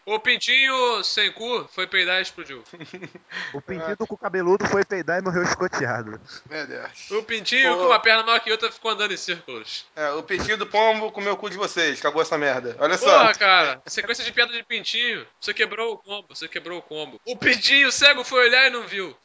O pintinho sem cu foi peidar e explodiu. O pintinho do cu cabeludo foi peidar e morreu escoteado. Meu Deus. O pintinho com uma perna maior que outra ficou andando em círculos. O pintinho do pombo comeu o cu de vocês. Acabou essa merda. Olha só. Porra, cara, sequência de piada de pintinho. Você quebrou o combo, você quebrou o combo. O pintinho cego foi olhar e não viu.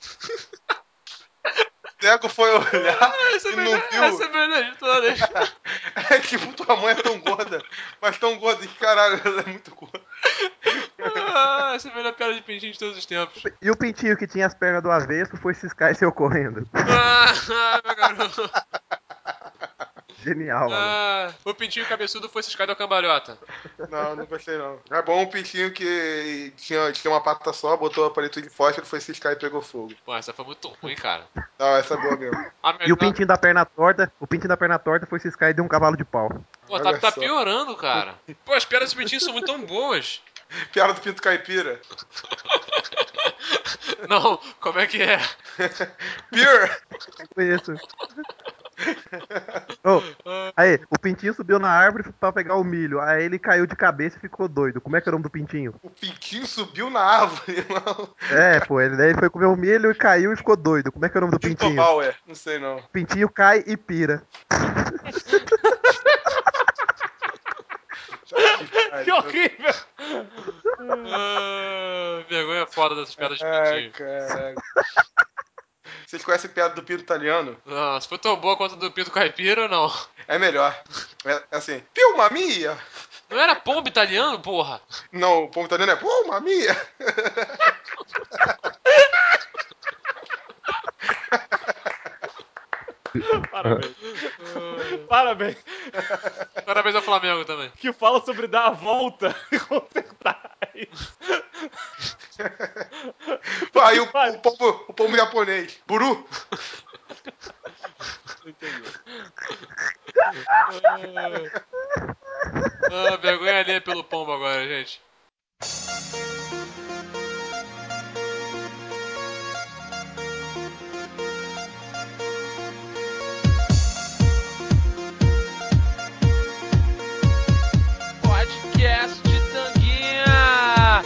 O cego foi olhar Essa é e a não melhor, viu. essa é a melhor de todas. É que tua mãe é tão gorda. Mas tão gorda que caralho, ela é muito gorda. Essa é a melhor piada de pintinho de todos os tempos. E o pintinho que tinha as pernas do avesso foi ciscar e saiu correndo. Meu garoto. Genial, mano. O pintinho cabeçudo foi ciscado ao cambalhota. Não gostei não. É bom um pintinho que tinha uma pata só, botou o palito de fósforo, foi ciscar e pegou fogo. Pô, essa foi muito ruim, cara. Não, essa é boa mesmo. E o pintinho da perna torta foi ciscar e deu um cavalo de pau. Pô, Olha tá só. piorando, cara. Pô, as piadas dos pintinhos são muito tão boas. Piada do pinto caipira. Não, como é que é? Beer! Foi isso. Oh, aí, o pintinho subiu na árvore pra pegar o milho. Aí ele caiu de cabeça e ficou doido. Como é que é o nome do pintinho? O pintinho subiu na árvore, não. É, pô, daí ele foi comer o milho e caiu e ficou doido. Como é que é o nome do Pinto pintinho? Bauer, não sei não. O pintinho cai e pira. Que horrível! Vergonha foda dessas piadas de Ai, pintinho. caralho. Vocês conhecem a piada do pinto italiano? Não, se foi tão boa quanto a do pinto caipira, não. É melhor. É assim, piu mamia! Não era pombo italiano, porra? Não, o povo italiano é piu mamia! Parabéns. Parabéns. Parabéns ao Flamengo também. Que fala sobre dar a volta e consertar isso. Aí o pombo japonês, buru! Vergonha alheia pelo pombo agora, gente. Podcast de Tanguinha!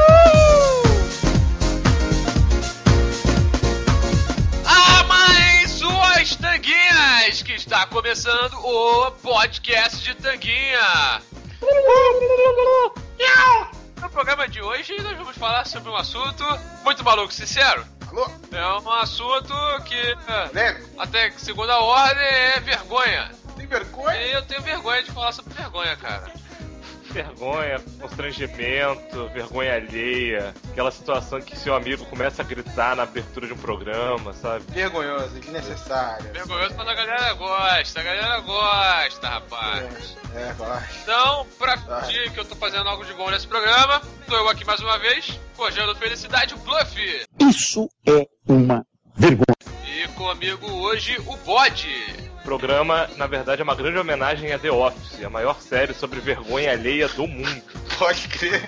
Amem suas tanguinhas! Que está começando o Podcast de Tanguinha! No programa de hoje nós vamos falar sobre um assunto muito maluco, sincero. Alô? É um assunto que, Polêmico? até que segunda ordem, é vergonha. Tem vergonha? E eu tenho vergonha de falar sobre vergonha, cara. Vergonha, constrangimento, vergonha alheia. Aquela situação que seu amigo começa a gritar na abertura de um programa, sabe? Vergonhosa, desnecessária. Vergonhoso, mas a galera gosta, rapaz. Gosto. Então, pra fingir que eu tô fazendo algo de bom nesse programa, tô eu aqui mais uma vez, forjando felicidade, o Bluff. Isso é uma vergonha. E comigo hoje, o Bode. O programa, na verdade, é uma grande homenagem a The Office, a maior série sobre vergonha alheia do mundo. Pode crer.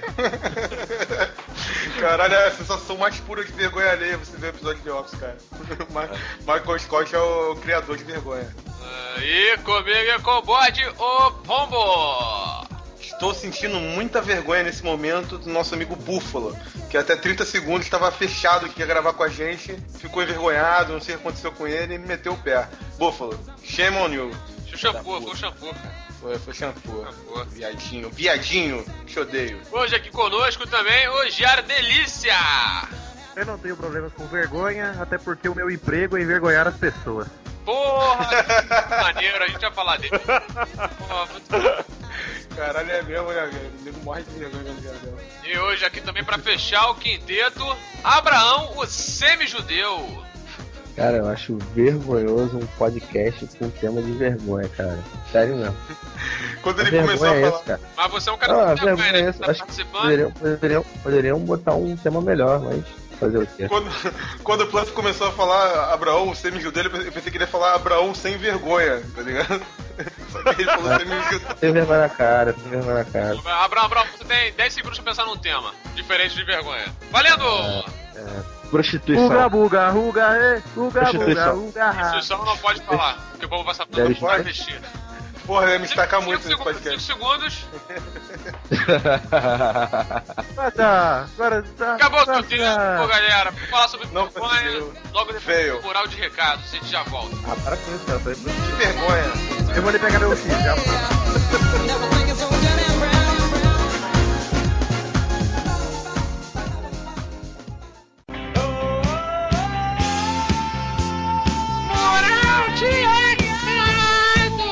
Caralho, é a sensação mais pura de vergonha alheia você ver o episódio de The Office, cara. Michael Scott é o criador de vergonha. E comigo e com o Bode, o Pombo. Estou sentindo muita vergonha nesse momento do nosso amigo Búfalo, que até 30 segundos estava fechado que ia gravar com a gente, ficou envergonhado, não sei o que aconteceu com ele e meteu o pé. Búfalo, shame on you. Foi o shampoo, cara. Foi shampoo. Viadinho, te odeio. Hoje aqui conosco também o Jar Delícia. Eu não tenho problemas com vergonha, até porque o meu emprego é envergonhar as pessoas. Porra, que maneiro, a gente vai falar dele. Porra, muito bom. Caralho, é mesmo, né, velho? O nego morre de vergonha no dela. E hoje aqui também pra fechar o quinteto, Abraão, o semi-judeu. Cara, eu acho vergonhoso um podcast com tema de vergonha, cara. Sério mesmo. Quando A ele começou a vergonha é falar... esse, cara. Mas você é um cara Não, a muito vergonha, vergonha é né? esse. Tá Acho que participando. poderiam botar um tema melhor, mas fazer o quê? Quando o Pluff começou a falar Abraão, o semi-judeu, eu pensei que ele ia falar Abraão sem vergonha, tá ligado? Só que ele falou semi-judeu. Tem vergonha na cara, tem vergonha na cara. Abraão, você tem 10 segundos pra pensar num tema diferente de vergonha. Valendo! Prostituição. Uga, buga, uga, uga, buga, Prostituição. uga, Instituição não pode falar, porque o povo vai saber Deve não pode vestir. Porra, eu ia me destacar muito nesse 5 podcast. segundos. Agora Acabou o tempo, galera. Vou falar sobre Não vergonha. conseguiu. Logo depois Feio. do mural de recados. A gente já volta. Ah, para com isso, cara. Que vergonha. Eu vou ali pegar meu filho, já volto. Mural de recados.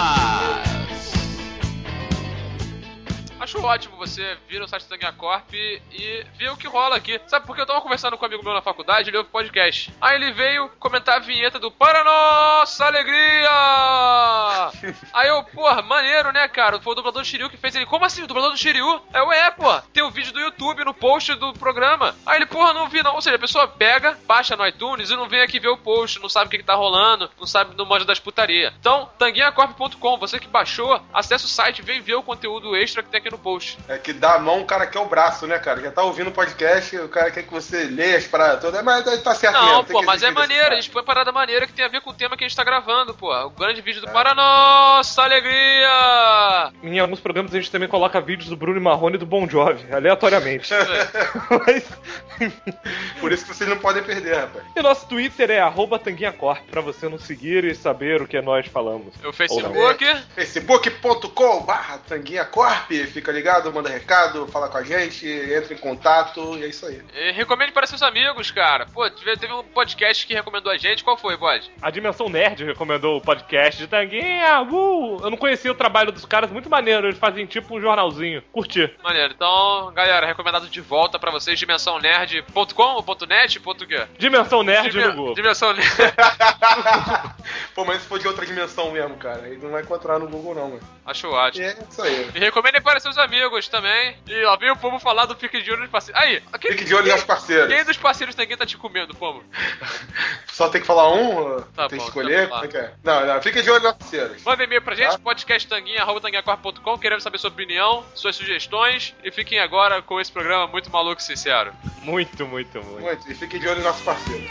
Acho ótimo você vir no site do Tanguinha Corp e ver o que rola aqui. Sabe, porque eu tava conversando com um amigo meu na faculdade, ele ouve podcast. Aí ele veio comentar a vinheta do Para Nossa Alegria! Aí eu, porra, maneiro, né, cara? Foi o dublador do Shiryu que fez. Ele, como assim, o dublador do Shiryu? Aí eu, pô, tem o vídeo do YouTube no post do programa. Aí ele, porra, não vi não. Ou seja, a pessoa pega, baixa no iTunes e não vem aqui ver o post, não sabe o que tá rolando, não sabe do manja das putaria. Então, tanguinhacorp.com, você que baixou, acessa o site, vem ver o conteúdo extra que tem aqui no post. É que dá a mão, o cara quer o braço, né, cara? Já tá ouvindo o podcast, o cara quer que você leia as paradas todas. Mas tá certo mesmo. Não, tem pô, que mas é exigir desse maneiro, a cara. gente põe parada maneira que tem a ver com o tema que a gente tá gravando, pô. O grande vídeo do Para Nossa Alegria! Em alguns programas a gente também coloca vídeos do Bruno Marrone e do Bon Jovi, aleatoriamente. Mas... Por isso que vocês não podem perder, rapaz. E nosso Twitter é @tanguinhacorp, pra você nos seguir e saber o que nós falamos. O Facebook. facebook.com/tanguinhacorp. Fica ligado, manda recado, fala com a gente, entra em contato e é isso aí. E recomende para seus amigos, cara. Pô, teve um podcast que recomendou a gente. Qual foi, Bode? A Dimensão Nerd recomendou o podcast de Tanguinha. Eu não conhecia o trabalho dos caras, muito maneiro. Eles fazem tipo um jornalzinho. Curti. Maneiro. Então, galera, recomendado de volta pra vocês, dimensãonerd.com, .net, .quê? Dimensão Nerd no Google. Dimensão Nerd. Pô, mas se for de outra dimensão mesmo, cara, aí não vai encontrar no Google não, mano. Acho ótimo. E é isso aí. E recomendem para seus amigos também. E lá vem o Pomo falar do Fique de Olho nos parceiros. Aí, Fique de olho nos parceiros. Quem dos parceiros ninguém tá te comendo, Pomo? Só tem que falar um? Tá tem bom, que escolher? tá bom. Como é que é? Não, fica de olho nos parceiros. Manda e-mail pra gente, Tá. podcasttanguinha@tanguinhacorp.com, querendo saber sua opinião, suas sugestões. E fiquem agora com esse programa muito maluco e sincero. Muito. Muito. E fique de olho nos nossos parceiros.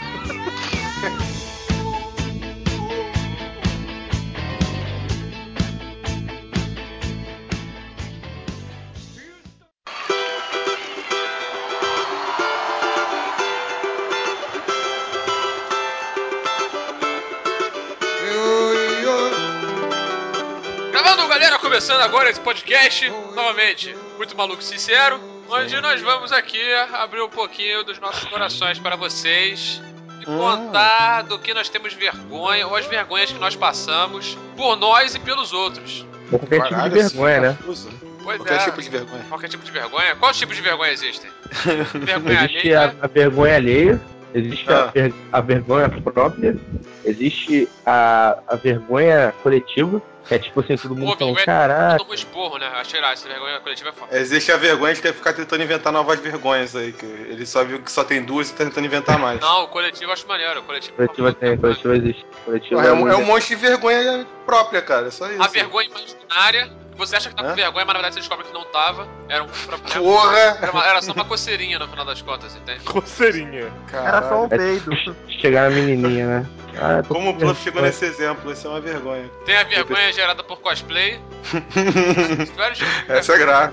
Gravando, galera, começando agora esse podcast, novamente, muito maluco e sincero, onde nós vamos aqui abrir um pouquinho dos nossos corações para vocês e contar do que nós temos vergonha, ou as vergonhas que nós passamos por nós e pelos outros. Ou qualquer tipo de vergonha, né? Pois Qualquer é. tipo de vergonha. Qualquer tipo de vergonha? Quais tipos de vergonha existem? Vergonha Existe alheia. a vergonha alheia, existe a vergonha própria, existe a vergonha coletiva, que é tipo assim, todo mundo falando, caraca. Tomou esporro, né? Achei lá, essa vergonha coletiva é foda. Existe a vergonha de ter que ficar tentando inventar novas vergonhas aí, que ele só viu que só tem duas e tá tentando inventar mais. Não, o coletivo eu acho maneiro. O coletivo Coletiva existe. Coletiva É um monte de vergonha própria, cara, é só isso. A vergonha imaginária. Você acha que tá com vergonha, mas na verdade você descobre que não tava. Era um problema. Porra! Era só uma coceirinha no final das contas, entende? Coceirinha. Era só um peido. Chegar na menininha, né? Ah, tô Como o com Bluff chegou vergonha. nesse exemplo, isso é uma vergonha. Tem a vergonha gerada por cosplay. Vários tipos de Essa é grave.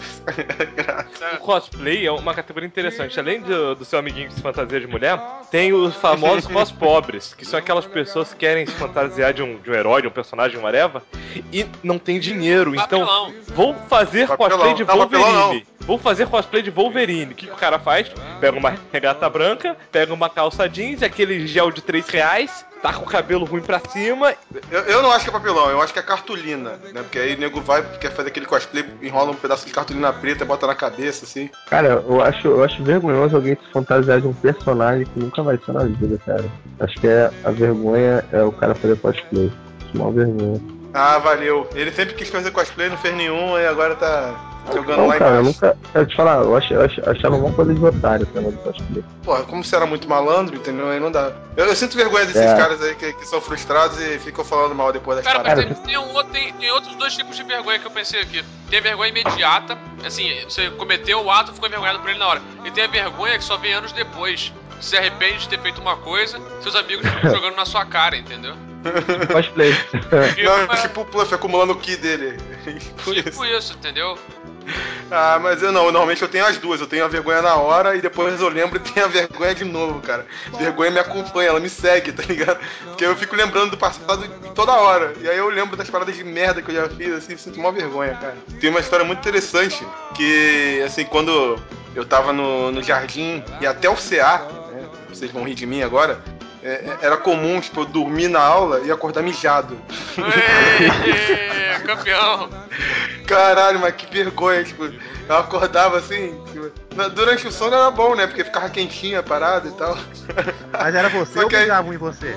O cosplay é uma categoria interessante. Além do seu amiguinho que se fantasia de mulher, tem os famosos cos-pobres, que são aquelas pessoas que querem se fantasiar de um herói, de um personagem, uma areva, e não tem dinheiro. Então, Papelão. vou fazer Papelão. cosplay de Não, papelão Wolverine. Vou fazer cosplay de Wolverine. O que o cara faz? Pega uma regata branca, pega uma calça jeans, aquele gel de R$3, tá com o cabelo ruim pra cima. Eu não acho que é papelão, eu acho que é cartolina, né? Porque aí o nego vai, quer fazer aquele cosplay, enrola um pedaço de cartolina preta, bota na cabeça, assim. Cara, eu acho vergonhoso alguém se fantasiar de um personagem que nunca vai ser na vida, cara. Acho que a vergonha é o cara fazer cosplay. Acho uma vergonha. Ah, valeu. Ele sempre quis fazer cosplay, não fez nenhum, e agora tá jogando Não, lá cara, eu embaixo. nunca. Quero te falar, eu achava uma coisa de otário o negócio de cosplay. Porra, como você era muito malandro, entendeu? Aí não dá. Eu sinto vergonha desses caras aí que são frustrados e ficam falando mal depois das Cara, paradas. mas tem outros dois tipos de vergonha que eu pensei aqui. Tem a vergonha imediata, assim, você cometeu o ato, ficou envergonhado por ele na hora. E tem a vergonha que só vem anos depois. Você se arrepende de ter feito uma coisa, seus amigos ficam jogando na sua cara, entendeu? Cosplay. Não, tipo o Pluff acumulando o ki dele. Tipo isso, entendeu? Ah, mas eu não, normalmente eu tenho as duas. Eu tenho a vergonha na hora e depois eu lembro e tenho a vergonha de novo, cara. Vergonha me acompanha, ela me segue, tá ligado? Porque eu fico lembrando do passado toda hora. E aí eu lembro das paradas de merda que eu já fiz, assim, sinto uma vergonha, cara. Tem uma história muito interessante que, assim, quando eu tava no jardim e até o CA, né, vocês vão rir de mim agora, era comum, tipo, eu dormir na aula e acordar mijado. Ei, campeão! Caralho, mas que vergonha, tipo, eu acordava assim, tipo, durante o sono era bom, né, porque ficava quentinha a parada e tal. Mas era você Só ou que aí- mijavam em você?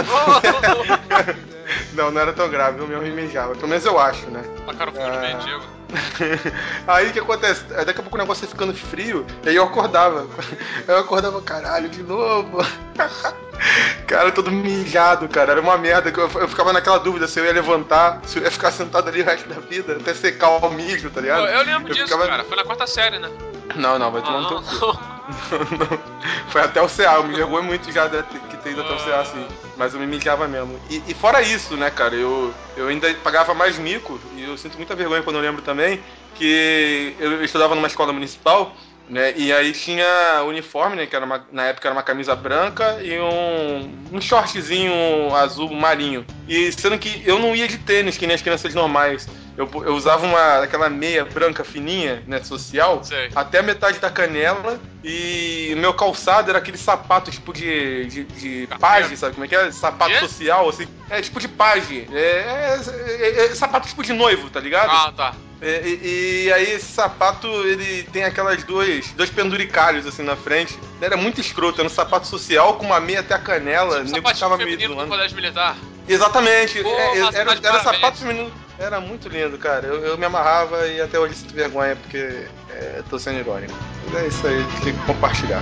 Não era tão grave, eu mesmo me mijava, pelo menos eu acho, né. Tacaram fogo no mendigo. Aí o que acontece? Daqui a pouco o negócio ia ficando frio, e aí eu acordava. Eu acordava, caralho, de novo. Cara, todo mijado, cara. Era uma merda. Eu ficava naquela dúvida se eu ia levantar, se eu ia ficar sentado ali o resto da vida, até secar o mijo, tá ligado? Pô, eu lembro disso, ficava... cara. Foi na quarta série, né? Não, vai tomar no teu cu. Não. Foi até o CA, eu me vergonho muito já de ter ido até o CA, assim. Mas eu me mijava mesmo. E fora isso, né, cara, eu ainda pagava mais mico, e eu sinto muita vergonha quando eu lembro também, que eu estudava numa escola municipal, né, e aí tinha uniforme, né, que na época era uma camisa branca e um shortzinho azul marinho. E sendo que eu não ia de tênis, que nem as crianças normais. Eu usava aquela meia branca fininha, né, social, Sei. até a metade da canela, e o meu calçado era aquele sapato tipo de paje, sabe como é que é? Sapato Quê? social, assim. É tipo de paje. Sapato tipo de noivo, tá ligado? Ah, tá. E aí esse sapato, ele tem aquelas dois penduricalhos assim na frente. Era muito escroto, era um sapato social com uma meia até a canela. Tipo O nego sapatinho ficava meio feminino do zoando. colégio militar. Exatamente. Pô, Era parabéns. sapato feminino. Era muito lindo, cara. Eu me amarrava e até hoje sinto vergonha porque tô sendo irônico. Mas é isso aí, tem que compartilhar.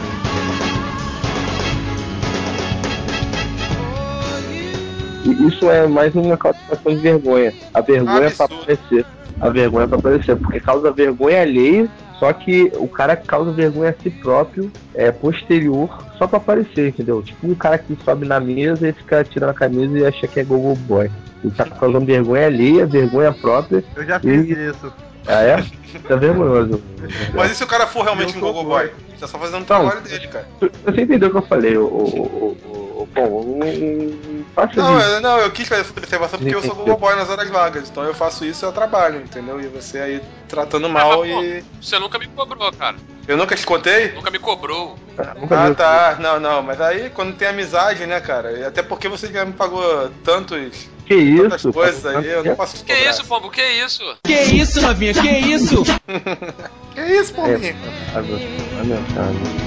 E isso é mais uma causação de vergonha. A vergonha é pra Absurdo. aparecer. A vergonha é pra aparecer, porque causa vergonha alheia, só que o cara que causa vergonha a si próprio é posterior só pra aparecer, entendeu? Tipo um cara que sobe na mesa e fica tirando a camisa e acha que é Gogo Boy. Ele tá causando vergonha alheia, vergonha própria. Eu já fiz isso. Ah, é? Tá vergonhoso. Mas e se o cara for realmente um Eu sou Gogo Boy? doido. Tá só fazendo o Não. trabalho dele, cara. Você entendeu o que eu falei? Bom, faça isso. Não, eu quis fazer essa observação porque eu sou Gogo Boy nas horas vagas. Então eu faço isso e eu trabalho, entendeu? E você aí tratando mal mas, pô, e... você nunca me cobrou, cara. Eu nunca te contei? Nunca me cobrou. Nunca vi. Tá. Não. Mas aí quando tem amizade, né, cara? E até porque você já me pagou tantas Que coisas isso? aí, eu não posso te Que cobrar. isso, Pombo? Que isso? Que isso, novinha? Que isso? Que isso, Pombinho? Lamentável.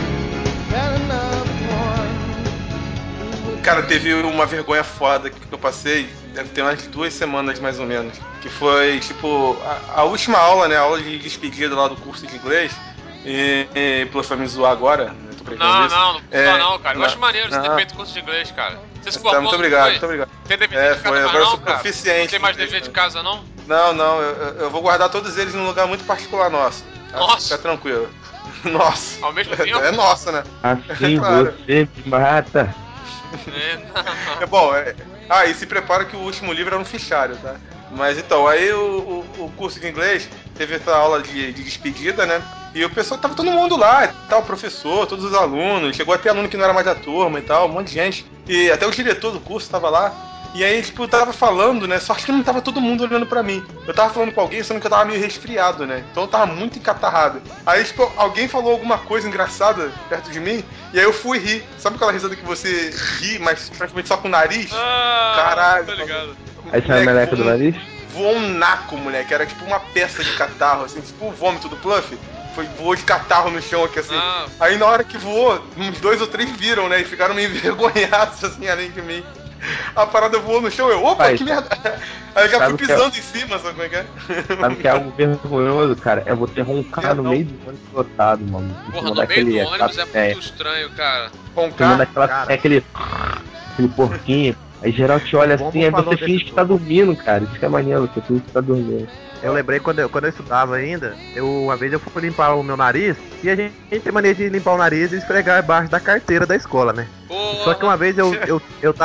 Cara, teve uma vergonha foda que eu passei, deve ter umas 2 semanas mais ou menos. Que foi, tipo, a última aula, né? A aula de despedida lá do curso de inglês. E pelo me zoar agora, né? Tô brincando Não, disso. não, cara. Eu acho maneiro você ter feito curso de inglês, cara. Você se formou, Muito não obrigado, foi? muito obrigado. Tem dever de casa foi, mais agora eu não, sou cara? proficiente. Não tem mais dever de casa, não? Não, eu vou guardar todos eles num lugar muito particular nosso. Tá? Nossa. Fica tranquilo. Nossa. Ao mesmo tempo? É nossa, né? Assim Claro. você me mata. Não. É bom, e se prepara que o último livro é um fichário, tá? Mas então, aí o curso de inglês teve essa aula de despedida, né? E o pessoal, tava todo mundo lá, e tal, o professor, todos os alunos, chegou até aluno que não era mais da turma e tal, um monte de gente. E até o diretor do curso tava lá. E aí, tipo, eu tava falando, né? Só que não tava todo mundo olhando pra mim. Eu tava falando com alguém, sendo que eu tava meio resfriado, né? Então eu tava muito encatarrado. Aí, tipo, alguém falou alguma coisa engraçada perto de mim, e aí eu fui rir. Sabe aquela risada que você ri, mas praticamente só com o nariz? Caralho. Tá ligado. Aí sai a meleca do nariz? Voou um naco, moleque. Era tipo uma peça de catarro, assim, tipo o vômito do Pluff. Voou de catarro no chão aqui, assim. Ah. Aí na hora que voou, uns 2 ou 3 viram, né? E ficaram meio envergonhados, assim, além de mim. A parada voou no chão, opa, Pai, que merda. Aí eu já fui sabe pisando em cima, sabe como é que é? Sabe que é algo vergonhoso, cara? É você roncar no Não. meio do ônibus lotado, mano. Porra, no meio do ônibus é muito estranho, cara. Tomando aquela, Cara. aquele porquinho. Aí geral te olha Como assim, aí falou você finge desse que tá dormindo, cara. Isso que é maneiro, você finge que tá dormindo. Eu lembrei quando eu estudava ainda, uma vez eu fui limpar o meu nariz, e a gente tem mania de limpar o nariz e esfregar embaixo da carteira da escola, né? Porra. Só que uma vez eu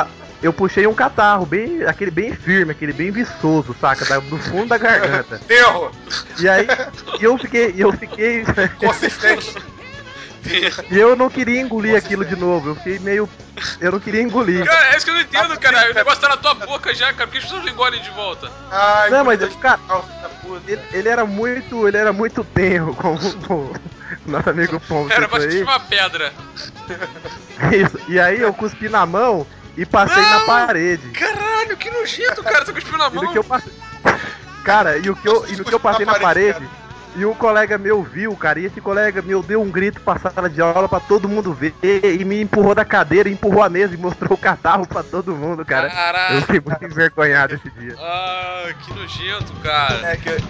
eu puxei um catarro, aquele bem firme, aquele bem viçoso, saca? Do fundo da garganta. Erro! E aí, eu fiquei. Consistente. E eu não queria engolir aquilo de novo, eu fiquei meio. Eu não queria engolir. Cara, é isso que eu não entendo, cara. O negócio tá na tua boca já, cara. Por que as pessoas não engolem de volta? Ai, Não, mas, cara, da puta. ele era muito tenro com o nosso amigo Pombo. Era bastante uma pedra. Isso. E aí eu cuspi na mão e passei na parede. Caralho, que nojento, cara. Você cuspiu na E mão. no que eu passei. Cara, e no que eu passei na parede, e um colega meu viu, cara, e esse colega meu deu um grito pra sala de aula pra todo mundo ver, e me empurrou da cadeira, empurrou a mesa e mostrou o catarro pra todo mundo, cara. Caralho. Eu fiquei muito envergonhado esse dia. Ah, que nojento, cara.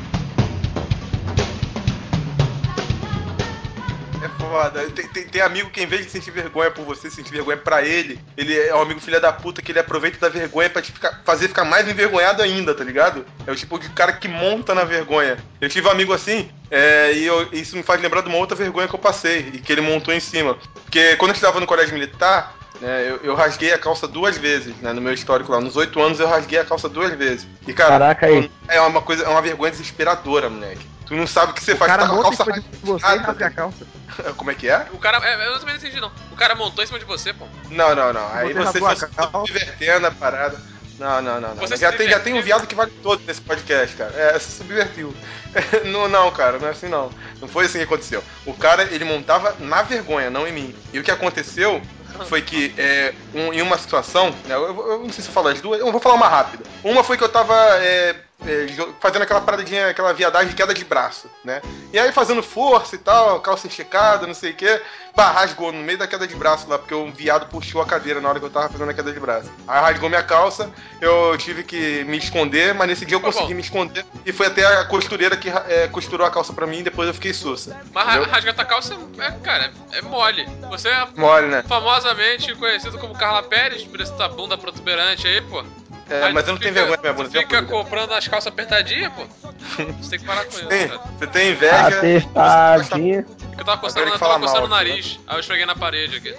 É foda. Tem amigo que, em vez de sentir vergonha por você, sentir vergonha pra ele é um amigo filha da puta que ele aproveita da vergonha pra te fazer ficar mais envergonhado ainda, tá ligado? É o tipo de cara que monta na vergonha. Eu tive um amigo assim, isso me faz lembrar de uma outra vergonha que eu passei e que ele montou em cima. Porque quando eu estava no colégio militar, eu rasguei a calça 2 vezes, né, no meu histórico lá. Nos 8 anos eu rasguei a calça 2 vezes. E, cara, Caraca, aí. é uma vergonha desesperadora, moleque. Tu não sabe o que você faz, cara tá com a calça monta em cima de você e rasga a calça. Como é que é? O cara. Eu também não entendi, não. O cara montou em cima de você, pô. Não. Aí você rasgou a foi calça. subvertendo a parada. Não. Você Já se tem um viado que vale todo nesse podcast, cara. Se subvertiu. Não, cara, não é assim não. Não foi assim que aconteceu. O cara, ele montava na vergonha, não em mim. E o que aconteceu foi que em uma situação, né, eu não sei se eu falo as duas, eu vou falar uma rápida. Uma foi que eu tava fazendo aquela paradinha, aquela viadagem de queda de braço, né? E aí fazendo força e tal, calça esticada, não sei o que, rasgou no meio da queda de braço lá, porque um viado puxou a cadeira na hora que eu tava fazendo a queda de braço. Aí rasgou minha calça, eu tive que me esconder, mas nesse dia eu consegui me esconder e foi até a costureira que costurou a calça pra mim e depois eu fiquei sussa. Mas rasgar tua calça cara, é mole. Você é mole, né? famosamente conhecido como Carla Pérez, por essa bunda protuberante aí, pô. Mas eu não tenho vergonha da minha bunda. Fica comprando as calças apertadinhas, pô. Você tem que parar com isso, cara. Você tem inveja. Atestadinha. Eu tava coçando o nariz, aí eu esfreguei na parede aqui.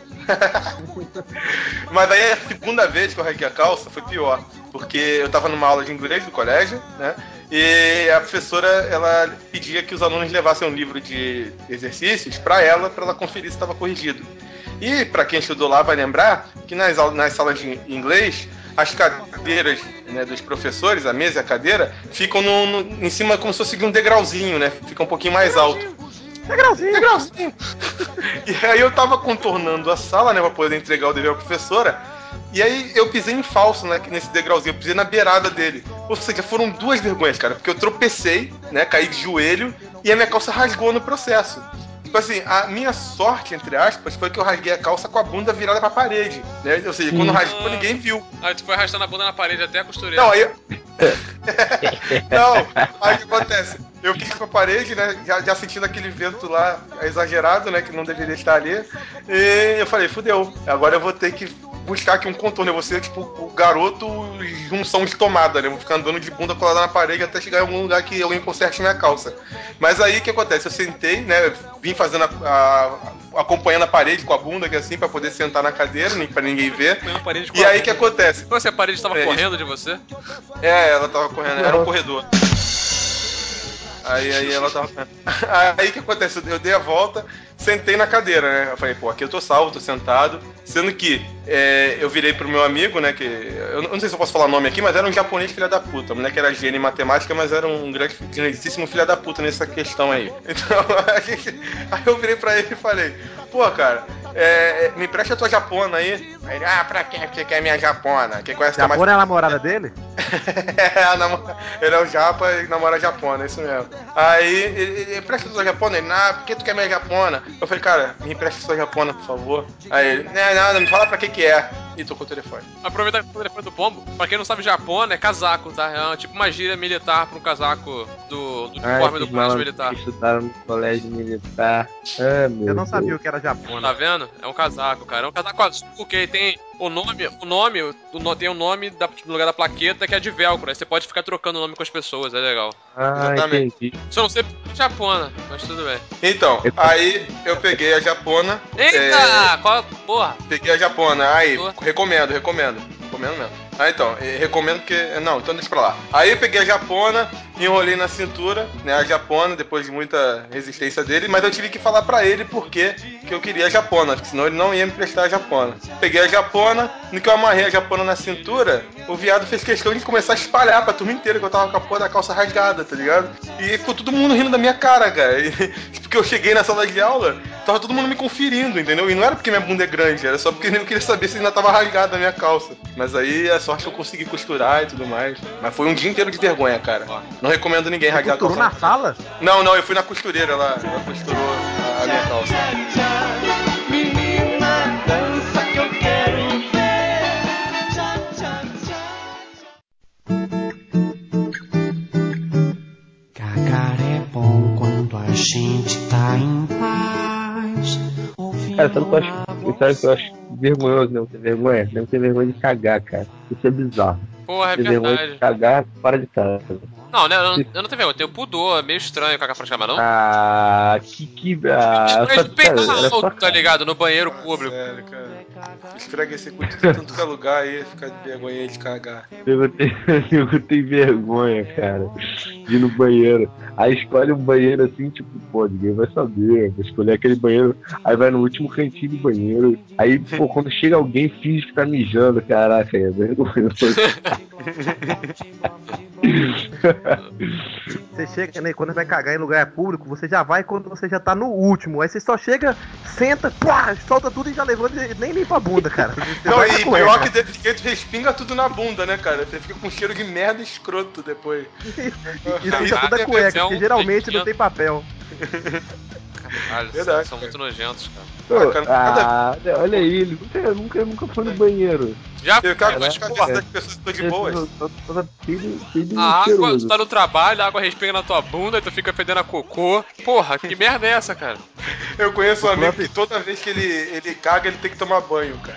Mas aí a segunda vez que eu rasguei a calça foi pior. Porque eu tava numa aula de inglês do colégio, né? E a professora, ela pedia que os alunos levassem um livro de exercícios pra ela conferir se estava corrigido. E pra quem estudou lá vai lembrar que nas salas de inglês, as cadeiras, né, dos professores, a mesa e a cadeira, ficam em cima como se fosse um degrauzinho, né? Fica um pouquinho mais alto. Degrauzinho. E aí eu tava contornando a sala, né, pra poder entregar o dever à professora. E aí eu pisei em falso, né, nesse degrauzinho, eu pisei na beirada dele. Ou seja, foram 2 vergonhas, cara, porque eu tropecei, né, caí de joelho e a minha calça rasgou no processo. Tipo assim, a minha sorte, entre aspas, foi que eu rasguei a calça com a bunda virada pra parede, né? Ou seja, quando rasgou, ninguém viu. Aí tu foi arrastando a bunda na parede até a costureira. Não, aí... Não, aí o que acontece? Eu fiquei com a parede, né, já sentindo aquele vento lá exagerado, né, que não deveria estar ali. E eu falei, fudeu, agora eu vou ter que buscar aqui um contorno. Eu vou ser, tipo, o garoto junção de tomada, né? Eu vou ficar andando de bunda colada na parede até chegar em algum lugar que alguém conserte minha calça. Mas aí o que acontece? Eu sentei, né? Vim fazendo acompanhando a parede com a bunda, que assim, pra poder sentar na cadeira, pra ninguém ver. E aí o que acontece? Como assim, a parede tava correndo de você? Ela tava correndo, era um corredor. Aí ela tava. Aí o que acontece? Eu dei a volta, sentei na cadeira, né? Eu falei, pô, aqui eu tô salvo, tô sentado. Sendo que eu virei pro meu amigo, né? Que eu não sei se eu posso falar o nome aqui, mas era um japonês filha da puta. O moleque era gênio em matemática, mas era um grandíssimo filha da puta nessa questão aí. Então, aí eu virei pra ele e falei, pô, cara, me empresta a tua japona aí. Aí ele, pra quem você quer minha japona? Quem conhece Japona mais... é a namorada dele? Ele é o japa e namora a japona, é isso mesmo. Aí ele empresta a sua japona? Ele, por que tu quer minha japona? Eu falei, cara, me empresta a sua japona, por favor. Aí ele, não, me fala pra que é. E tocou o telefone. Aproveitar o telefone do pombo, pra quem não sabe, japona é casaco, tá? É tipo uma gíria militar pra um casaco do uniforme do colégio militar. Estudaram no colégio militar. Eu não sabia o que era japona. Tá vendo? É um casaco, cara. É um casaco azul que tem tem o nome no lugar da plaqueta que é de velcro. Aí você pode ficar trocando o nome com as pessoas, é legal. Exatamente. Entendi. Só não sei japona, mas tudo bem. Então, aí eu peguei a japona. Eita! Qual porra? Peguei a japona, aí, recomendo. recomendo mesmo. Então, recomendo porque... Não, então deixa pra lá. Aí eu peguei a japona, enrolei na cintura, né, a japona, depois de muita resistência dele, mas eu tive que falar pra ele por que eu queria a japona, porque senão ele não ia me prestar a japona. Peguei a japona, no que eu amarrei a japona na cintura, o viado fez questão de começar a espalhar pra turma inteira que eu tava com a porra da calça rasgada, tá ligado? E ficou todo mundo rindo da minha cara, cara. E, porque eu cheguei na sala de aula, tava todo mundo me conferindo, entendeu? E não era porque minha bunda é grande, era só porque eu queria saber se ainda tava rasgada a minha calça. Mas aí a sorte que eu consegui costurar e tudo mais. Mas foi um dia inteiro de vergonha, cara. Não recomendo ninguém rasgar a calça. Costurou na sala? Não, eu fui na costureira, ela costurou a minha calça. Cagar é bom quando a gente tá em paz. Cara, sabe o que eu acho vergonhoso, não ter vergonha? Não ter vergonha de cagar, cara. Isso é bizarro. Porra, é Ter vergonha de verdade. cagar fora de casa. Não, né? Eu não tenho vergonha, eu tenho pudor. É meio estranho cagar fora de cama, não? Respeita alto, tá ligado? No banheiro público. Sério, cara. Esfrega esse cu de tanto que é lugar aí, fica de vergonha de cagar. Eu tenho vergonha, cara, de ir no banheiro. Aí escolhe um banheiro assim, tipo, pô, ninguém vai saber. Vou escolher aquele banheiro. Aí vai no último cantinho do banheiro. Aí, pô, quando chega alguém, finge que tá mijando. Caraca, é vergonhoso. Você chega, né? Quando vai cagar em lugar público, você já vai quando você já tá no último. Aí você só chega, senta, pá, solta tudo e já levanta e nem limpa a bunda, cara. Você Não, vai e com pior cueca. que desse jeito respinga tudo na bunda, né, cara? Você fica com cheiro de merda escroto depois. E suja toda a cueca, porque geralmente não tem papel. Caralho, Verdade, são cara. muito nojentos, cara. Pô, olha aí, ele nunca foi no banheiro. Já Eu cago mas, nas cabeças porra, das pessoas que estão de boas. Toda filho a água, cheiroso. tu tá no trabalho, a água respinga na tua bunda e tu fica fedendo a cocô. Porra, que merda é essa, cara? Eu conheço um amigo que toda vez que ele caga, ele tem que tomar banho, cara.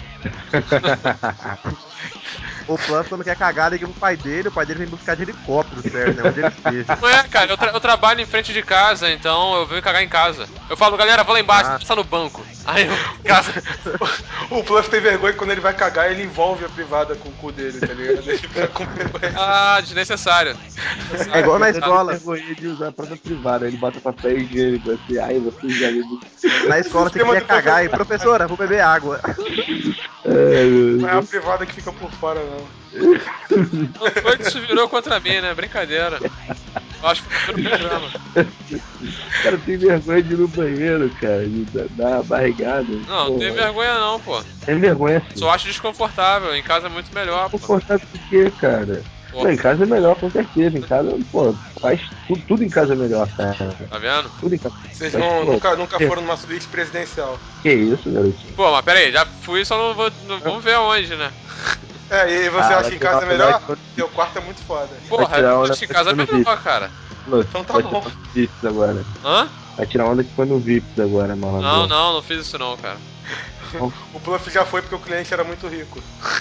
O Plus, quando quer cagar, liga pro pai dele, o pai dele vem buscar de helicóptero, certo, né? Onde ele esteja. Não é, cara, eu trabalho em frente de casa, então eu venho cagar em casa. Eu falo, galera, vou lá embaixo, passa no banco. Aí eu casa. O Plus tem vergonha que quando ele vai cagar, ele envolve a privada com o cu dele, tá ligado? Ele fica com vergonha. Ah, desnecessário. É igual na escola. Ele tem vergonha de usar a própria privada, ele bota papel higiênico assim, ai, você já viu. Na escola você quer cagar e, professora, vou beber água. Não é a privada que fica por fora, não. Não foi que isso virou contra mim, né? Brincadeira. Eu acho que foi no programa. Cara, tem vergonha de ir no banheiro, cara, de dar uma barrigada. Não, não tem vergonha não, pô. Tem vergonha sim. Só acho desconfortável, em casa é muito melhor, pô. Confortável por quê, cara? Não, em casa é melhor, com certeza. Em casa, pô, faz tudo em casa é melhor, cara. Tá vendo? Tudo em casa. Vocês Mas, não, pô, nunca foram numa suíte presidencial. Que isso, garotinho? Pô, mas pera aí, já fui, só não vou. Vamos ver aonde, né? É, e você acha que em casa é vai melhor? tirar- Teu quarto é muito foda. Porra, tirar eu onda acho que em casa é quando melhor, cara. Então tá vai bom. tirar no VIPs agora. Hã? Vai tirar onda que foi no VIPs agora, malandro. Não fiz isso não, cara. O Bluff já foi porque o cliente era muito rico.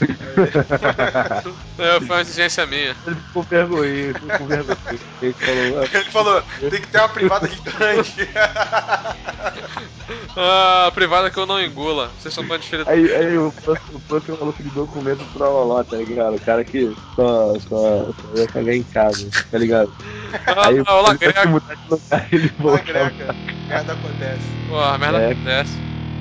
Foi uma exigência minha. Ele ficou vergonha, Ele falou, Ele falou, tem que ter uma privada gigante. Ah, privada que eu não engula. Vocês são bando de filho da... Aí o próximo é o maluco de documento pro Loló, tá ligado? O cara que só ia cagar em casa, tá ligado? Aí Ah, olá, ele vai se grega. mudar de lugar e ele Vai, volta. Greca. Merda acontece. Porra, merda É. acontece.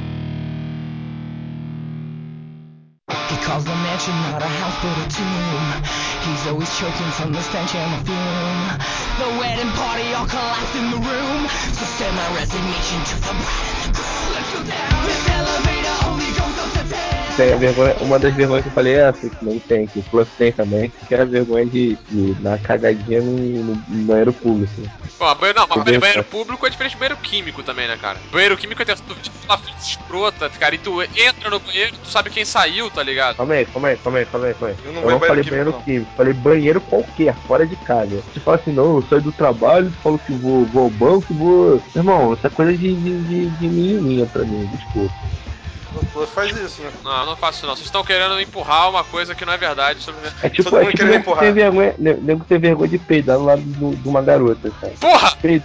He calls the mansion not a house but a tomb. He's always choking from the stench and the fume. The wedding party all collapsed in the room. So send my resignation to the bride and the groom. Let's go down this elevator, only goes up to 10. Tem a vergonha, uma das vergonhas que eu falei é essa, que não tem, que o Plus tem também, que é a vergonha de dar cagadinha no banheiro público. Pô, banheiro, não, mas Entendeu? banheiro público é diferente de banheiro químico também, né, cara? Banheiro químico é tu uma fila escrota, cara, e tu entra no banheiro, tu sabe quem saiu, tá ligado? Calma aí. Eu não Eu vou não em banheiro falei químico, banheiro não. químico, falei banheiro qualquer, fora de casa. Você fala assim, não, eu saio do trabalho, falo que vou ao banco, vou. Irmão, essa coisa de menininha pra mim, desculpa. O Bluff faz isso, né? Não, eu não faço isso não. Vocês estão querendo empurrar uma coisa que não é verdade sobre... É tipo, Todo mundo querendo nego empurrar. que tem vergonha de peidar do lado de uma garota, cara. Porra! Peido.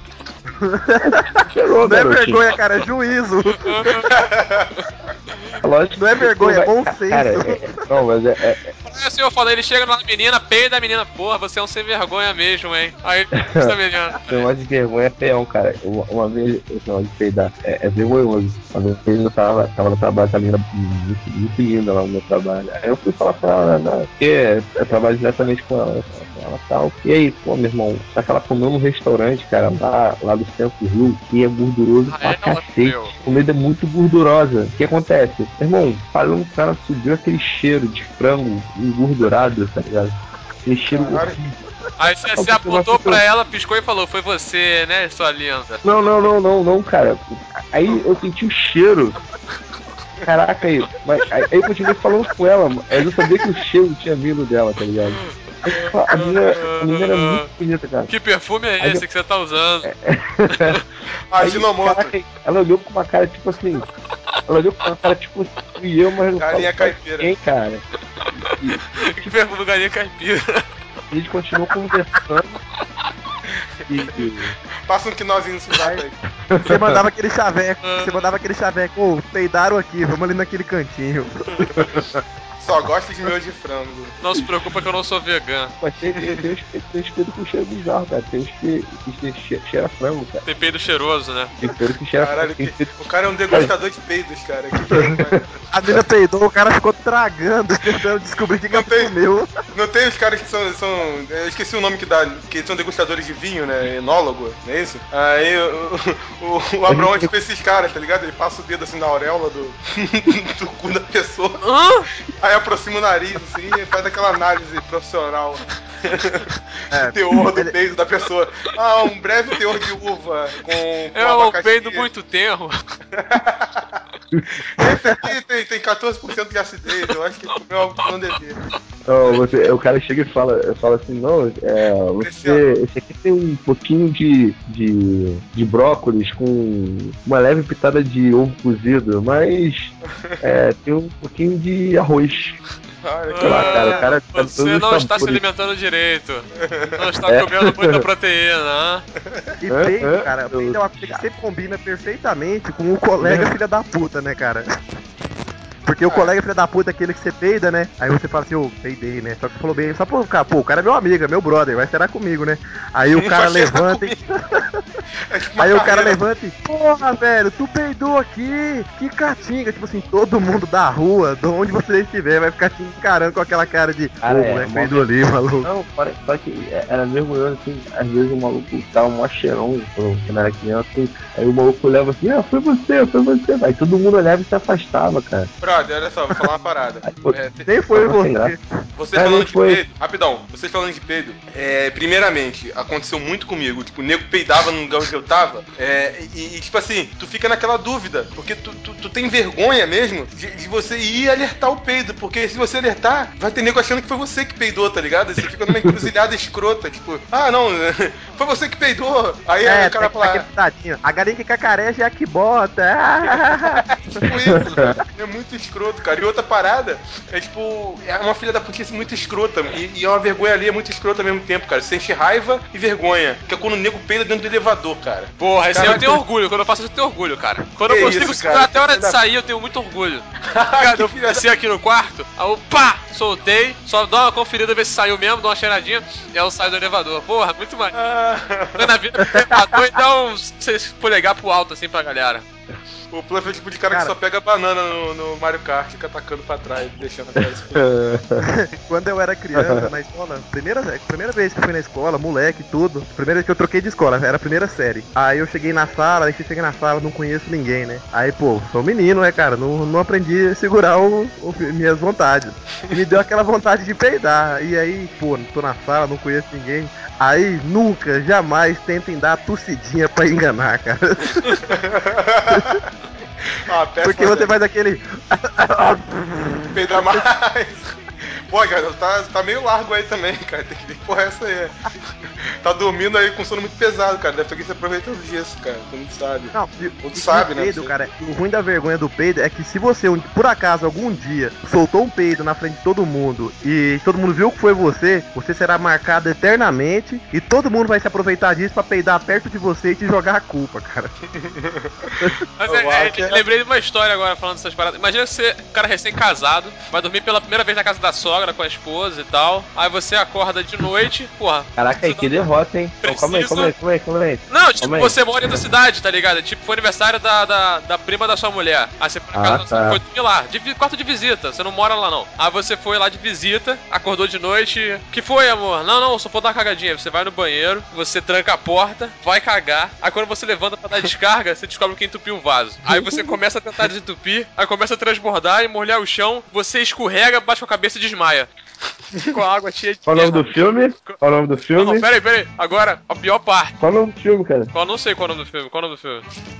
Cheirou, Não é garotinho. vergonha, cara, é juízo. Olha lógico. Não é vergonha, é bom senso. Cara, não, mas Assim, eu falei, ele chega na menina, peida a menina, porra, você é um sem vergonha mesmo, hein? Aí, essa menina. Esse negócio de vergonha é feião, cara. Uma vez, esse negócio de peidar é vergonhoso. Uma vez eu tava no trabalho, essa menina muito linda lá no meu trabalho. Aí eu fui falar pra ela, né, porque eu trabalho diretamente com ela tal. E aí, pô, meu irmão, só que ela comeu num restaurante, cara, lá do centro do Rio, que é gorduroso pra cacete. A comida é muito gordurosa. O que acontece? Meu irmão, falando pro cara, subiu aquele cheiro de frango engordurado, tá ligado? Aquele cheiro horrível. Aí você apontou pra ela, piscou e falou, foi você, né, sua linda? Não, cara. Aí eu senti o cheiro. Caraca, aí eu continuei falando com ela, mas eu sabia que o cheiro tinha vindo dela, tá ligado? A menina era muito bonita, cara. Que perfume é esse que você tá usando? Ginomoto. Ela olhou com uma cara tipo assim. E eu, mas não galinha caipira. Quem, cara? Que perfume galinha caipira? A gente continuou conversando. Passa um quinozinho nesse jato aí. Você mandava aquele chaveco, ô, peidaram aqui, vamos ali naquele cantinho. Só gosto de meu de frango. Não se preocupa que eu não sou vegano. Mas tem uns peidos com cheiro bizarro, cara. Tem uns que cheira frango, cara. Tem peido cheiroso, né? Tem peido que cheira frango. Caralho, o cara é um degustador de peidos, cara. A mina peidou, o cara ficou tragando, tentando descobrir o que comeu. Não tem os caras que são. Eu esqueci o nome que são degustadores de vinho, né? Enólogo, não é isso? Aí o Abraão é tipo esses caras, tá ligado? Ele passa o dedo assim na auréola do cu da pessoa. Aí aproxima o nariz, assim, e faz aquela análise profissional. Teor do peido da pessoa. Um breve teor de uva com abacaxi. Um peido muito tenro. Esse aqui tem 14% de acidez, eu acho que ele comeu algo que não devia. O cara chega e fala assim, não, esse aqui tem um pouquinho de brócolis com uma leve pitada de ovo cozido, mas tem um pouquinho de arroz. Cara, você não está se alimentando direito. Não está comendo muita proteína. E peido, cara, peido é uma coisa que sempre combina perfeitamente com o colega filha da puta, né, cara? Porque o colega filho da puta é aquele que você peida, né? Aí você fala assim, peidei, né? Só que você falou bem, só por cara, o cara é meu amigo, é meu brother, vai cheirar comigo, né? Aí o cara levanta e... Aí o cara levanta e, porra, velho, tu peidou aqui, que catinga. Tipo assim, todo mundo da rua, de onde você estiver, vai ficar te encarando com aquela cara de, moleque, peidou ali, maluco. Não, só que era vergonhoso, assim, às vezes o maluco tava mó cheirão, quando era criança, assim, aí o maluco leva assim, foi você. Aí todo mundo olhava e se afastava, cara. Brother, olha só, vou falar uma parada. Nem foi você. Vocês falando de peido, rapidão, vocês falando de peido, primeiramente, aconteceu muito comigo, tipo, o nego peidava no lugar onde eu tava, e tipo assim, tu fica naquela dúvida, porque tu tem vergonha mesmo de você ir alertar o peido, porque se você alertar, vai ter nego achando que foi você que peidou, tá ligado? Você fica numa encruzilhada escrota, tipo, não, foi você que peidou. Aí o cara fala, a galinha que cacareja é a que bota. Tipo isso, cara. É muito escroto, cara. E outra parada é tipo, é uma filha da putice muito escrota. E é uma vergonha ali, é muito escrota ao mesmo tempo, cara. Você sente raiva e vergonha. Que é quando o nego peida dentro do elevador, cara. Porra, esse aí eu tenho orgulho. Quando eu faço isso, eu tenho orgulho, cara. Quando eu consigo segurar até a hora de sair, eu tenho muito orgulho. Cara, eu desci aqui no quarto, aí eu soltei, só dou uma conferida, ver se saiu mesmo, dou uma cheiradinha, e aí eu saio do elevador. Porra, muito mais. Na vida, o elevador e dá uns polegar pro alto, assim, pra galera. O Pluff é o tipo de cara que só pega banana no Mario Kart, fica atacando pra trás, deixando a cara. Quando eu era criança, na escola, primeira vez que eu fui na escola, moleque, tudo, primeira vez que eu troquei de escola, era a primeira série. Aí eu cheguei na sala, não conheço ninguém, né? Aí, pô, sou menino, né, cara? Não aprendi a segurar minhas vontades. E me deu aquela vontade de peidar. E aí, pô, tô na sala, não conheço ninguém. Aí, nunca, jamais tentem dar tossidinha pra enganar, cara. Porque você faz aquele... Peidar mais. Pô, cara, tá meio largo aí também, cara. Tem que ver que porra é essa aí. Tá dormindo aí com sono muito pesado, cara. Deve ter que se aproveitando disso, cara. Tu não sabe. Não, Tu sabe, né? Peido, cara, o ruim da vergonha do peido é que se você, por acaso, algum dia soltou um peido na frente de todo mundo e todo mundo viu que foi você, você será marcado eternamente e todo mundo vai se aproveitar disso pra peidar perto de você e te jogar a culpa, cara. Mas lembrei de uma história agora falando dessas paradas. Imagina que você, um cara recém-casado, vai dormir pela primeira vez na casa da sogra com a esposa e tal. Aí você acorda de noite, porra. Caraca, aí que derrota, hein? Calma aí. Não, tipo, você mora dentro da cidade, tá ligado? Tipo, foi aniversário da prima da sua mulher. Aí você foi na casa da sogra, foi dormir lá. Quarto de visita, você não mora lá não. Aí você foi lá de visita, acordou de noite. Que foi, amor? Não, só vou dar uma cagadinha. Você vai no banheiro, você tranca a porta, vai cagar. Aí quando você levanta pra dar descarga, você descobre que entupiu o vaso. Aí você começa a tentar desentupir, aí começa a transbordar e molhar o chão, você escorrega, bate com a cabeça e desmaia. Com a água cheia de... Qual o nome do filme? Não, peraí. Agora, a pior parte. Qual o nome do filme, cara? Não sei qual é o nome do filme. Qual é o nome do filme?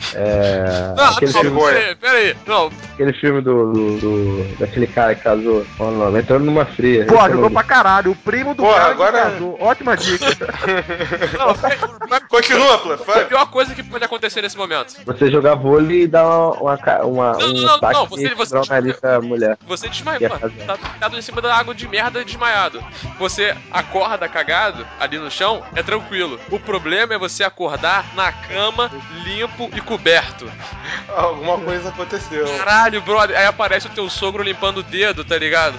Peraí. Não. Aquele filme daquele cara que casou. Qual o nome? Entrando numa fria. Pô, jogou pra caralho. O primo do cara agora... que casou. Ótima dica. Continua, Pla. A pior coisa que pode acontecer nesse momento. Você jogar vôlei e dar um ataque você o nariz da mulher. Você desmaiou, tá deitado em cima da água de merda desmaiado. Você acorda cagado ali no chão, é tranquilo. O problema é você acordar na cama, limpo e coberto. Alguma coisa aconteceu. Caralho, brother. Aí aparece o teu sogro limpando o dedo, tá ligado?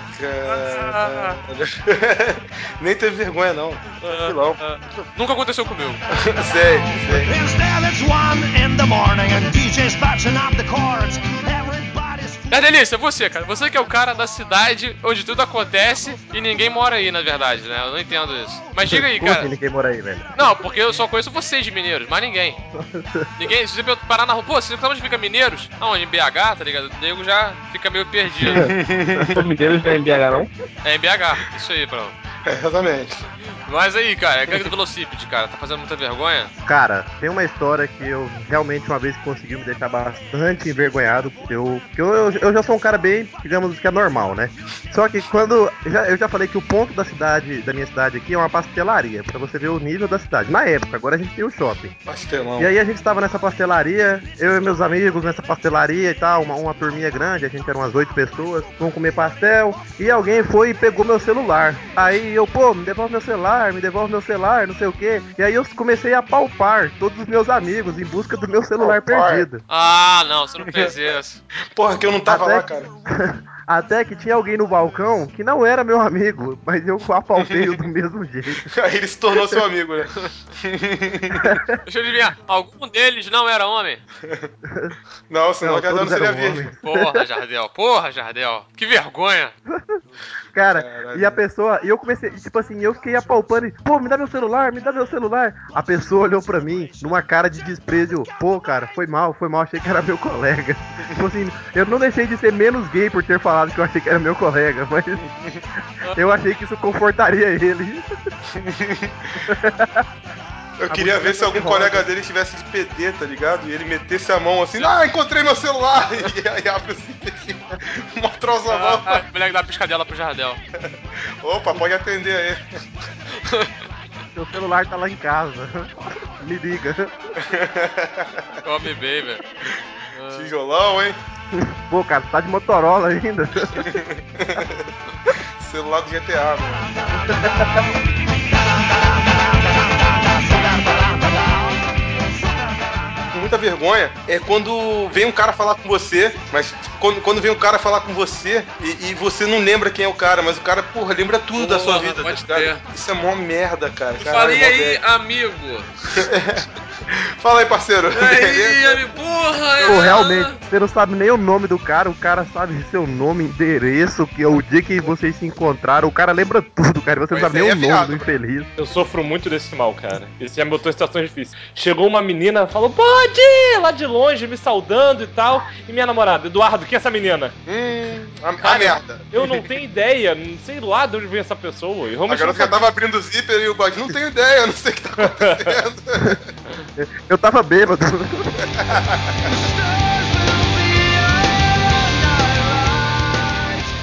Nem teve vergonha, não. Nunca aconteceu comigo. Sei. Instead it's 1 in the morning and DJ's batching up the chords. Delícia, você, cara. Você que é o cara da cidade onde tudo acontece e ninguém mora aí, na verdade, né? Eu não entendo isso. Mas diga aí, cara. Como ninguém mora aí, velho? Não, porque eu só conheço vocês de mineiros, mas ninguém. Se você parar na rua, pô, você sabe onde fica Mineiros? Não, em BH, tá ligado? O nego já fica meio perdido. Mineiros não é em BH, não? É em BH, isso aí, Bruno. Exatamente. Mas aí, cara, é gangue do Velocípede, cara. Tá fazendo muita vergonha? Cara, tem uma história que eu realmente uma vez conseguiu me deixar bastante envergonhado. Eu já sou um cara bem, digamos que é normal, né? Só que quando... Eu já falei que o ponto da minha cidade aqui é uma pastelaria, pra você ver o nível da cidade. Na época, agora a gente tem o shopping. Pastelão. E aí a gente tava nessa pastelaria, eu e meus amigos nessa pastelaria e tal, uma turminha grande, a gente era umas 8 pessoas, vamos comer pastel, e alguém foi e pegou meu celular. Aí eu, pô, me devolve meu celular, não sei o que. E aí eu comecei a palpar todos os meus amigos em busca do meu celular perdido. Ah, não, você não fez isso. Porra, que eu não tava lá, cara. Até que tinha alguém no balcão que não era meu amigo, mas eu apalpei do mesmo jeito. Aí ele se tornou seu amigo, né? Deixa eu adivinhar, algum deles não era homem? Não, senão já não seria virgem. Porra, Jardel. Que vergonha. Cara, caralho. E a pessoa, e eu comecei, tipo assim, eu fiquei apalpando e, pô, me dá meu celular. A pessoa olhou pra mim numa cara de desprezo, pô, cara, foi mal, achei que era meu colega. Tipo assim, eu não deixei de ser menos gay por ter falado que eu achei que era meu colega, mas eu achei que isso confortaria ele. Eu queria ver se algum colega dele estivesse de PD, tá ligado? E ele metesse a mão assim, encontrei meu celular! E aí abre assim, uma troça a mão. O moleque dá uma piscadela pro Jardel. Opa, pode atender aí. Seu celular tá lá em casa. Me liga. Come bem, velho. Tijolão, hein? Pô, cara, tá de Motorola ainda. Celular do GTA, mano. Muita vergonha é quando vem um cara falar com você, mas quando vem um cara falar com você e você não lembra quem é o cara, mas o cara, porra, lembra tudo da sua vida, pode tá ligado? Isso é mó merda, cara. Falei aí, amigo. Fala aí, parceiro. Aí, amigo, porra. Pô, realmente, você não sabe nem o nome do cara, o cara sabe seu nome, endereço, que é o dia que vocês se encontraram, o cara lembra tudo, cara, você não sabe nem o nome do infeliz. Eu sofro muito desse mal, cara. Esse já me botou em situações difíceis. Chegou uma menina, falou, pode, lá de longe, me saudando e tal, e minha namorada, Eduardo, quem é essa menina? A merda. Eu não tenho ideia, não sei lá de onde vem essa pessoa. E a garota já tava abrindo o zíper e o God, não tenho ideia, não sei o que tá acontecendo. Eu tava bêbado.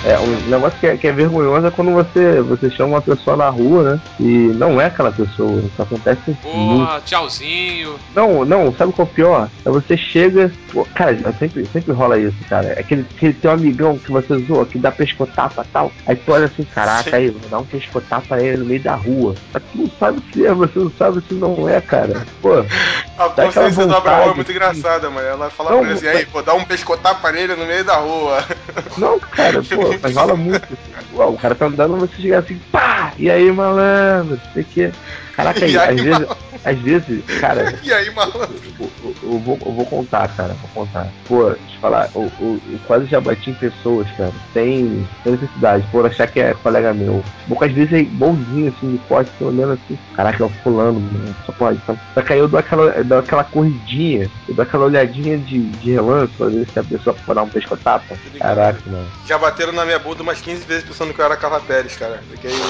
Um negócio que é vergonhoso é quando você chama uma pessoa na rua, né? E não é aquela pessoa. Isso acontece Porra, tchauzinho. Não, sabe qual é o pior? É você chega. Pô, cara, sempre rola isso, cara. É aquele teu amigão que você zoa, que dá pescotapa e tal. Aí tu olha assim, caraca, aí, vou dar um pescotapa nele no meio da rua. Mas tu não sabe se é, você não sabe se não é, cara. Pô. A consciência do Abraão é muito engraçada, mano. Ela fala pra ele assim, aí, pô, dá um pescotapa nele no meio da rua. Não, cara, pô, mas rola muito. Ué, o cara tá andando, você chega assim, pá! E aí, malandro? Sei que. Caraca, aí, às vezes, cara. E aí, malandro? Eu vou contar, cara, vou contar. Pô, deixa eu falar, eu quase já bati em pessoas, cara, sem necessidade, por achar que é colega meu. Poucas vezes é bonzinho, assim, de corte, olhando assim, caraca, é o fulano, mano, só pode. Só que aí eu dou aquela corridinha, eu dou aquela olhadinha de relance, pra ver se a pessoa for dar um pescotapa. Caraca, mano. Já bateram na minha bunda umas 15 vezes pensando que eu era Carla Pérez, cara. Porque aí.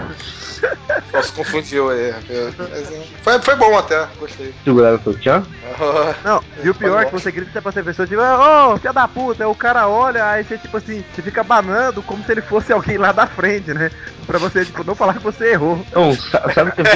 Só se confundiu aí. Foi bom até, gostei. Seguraram o teu tchan? Não, e o pior é que você grita pra essa pessoa, tipo, ô, filha da puta, aí o cara olha, aí você, tipo assim, você fica banando como se ele fosse alguém lá da frente, né? Pra você, tipo, não falar que você errou. Não, sabe o que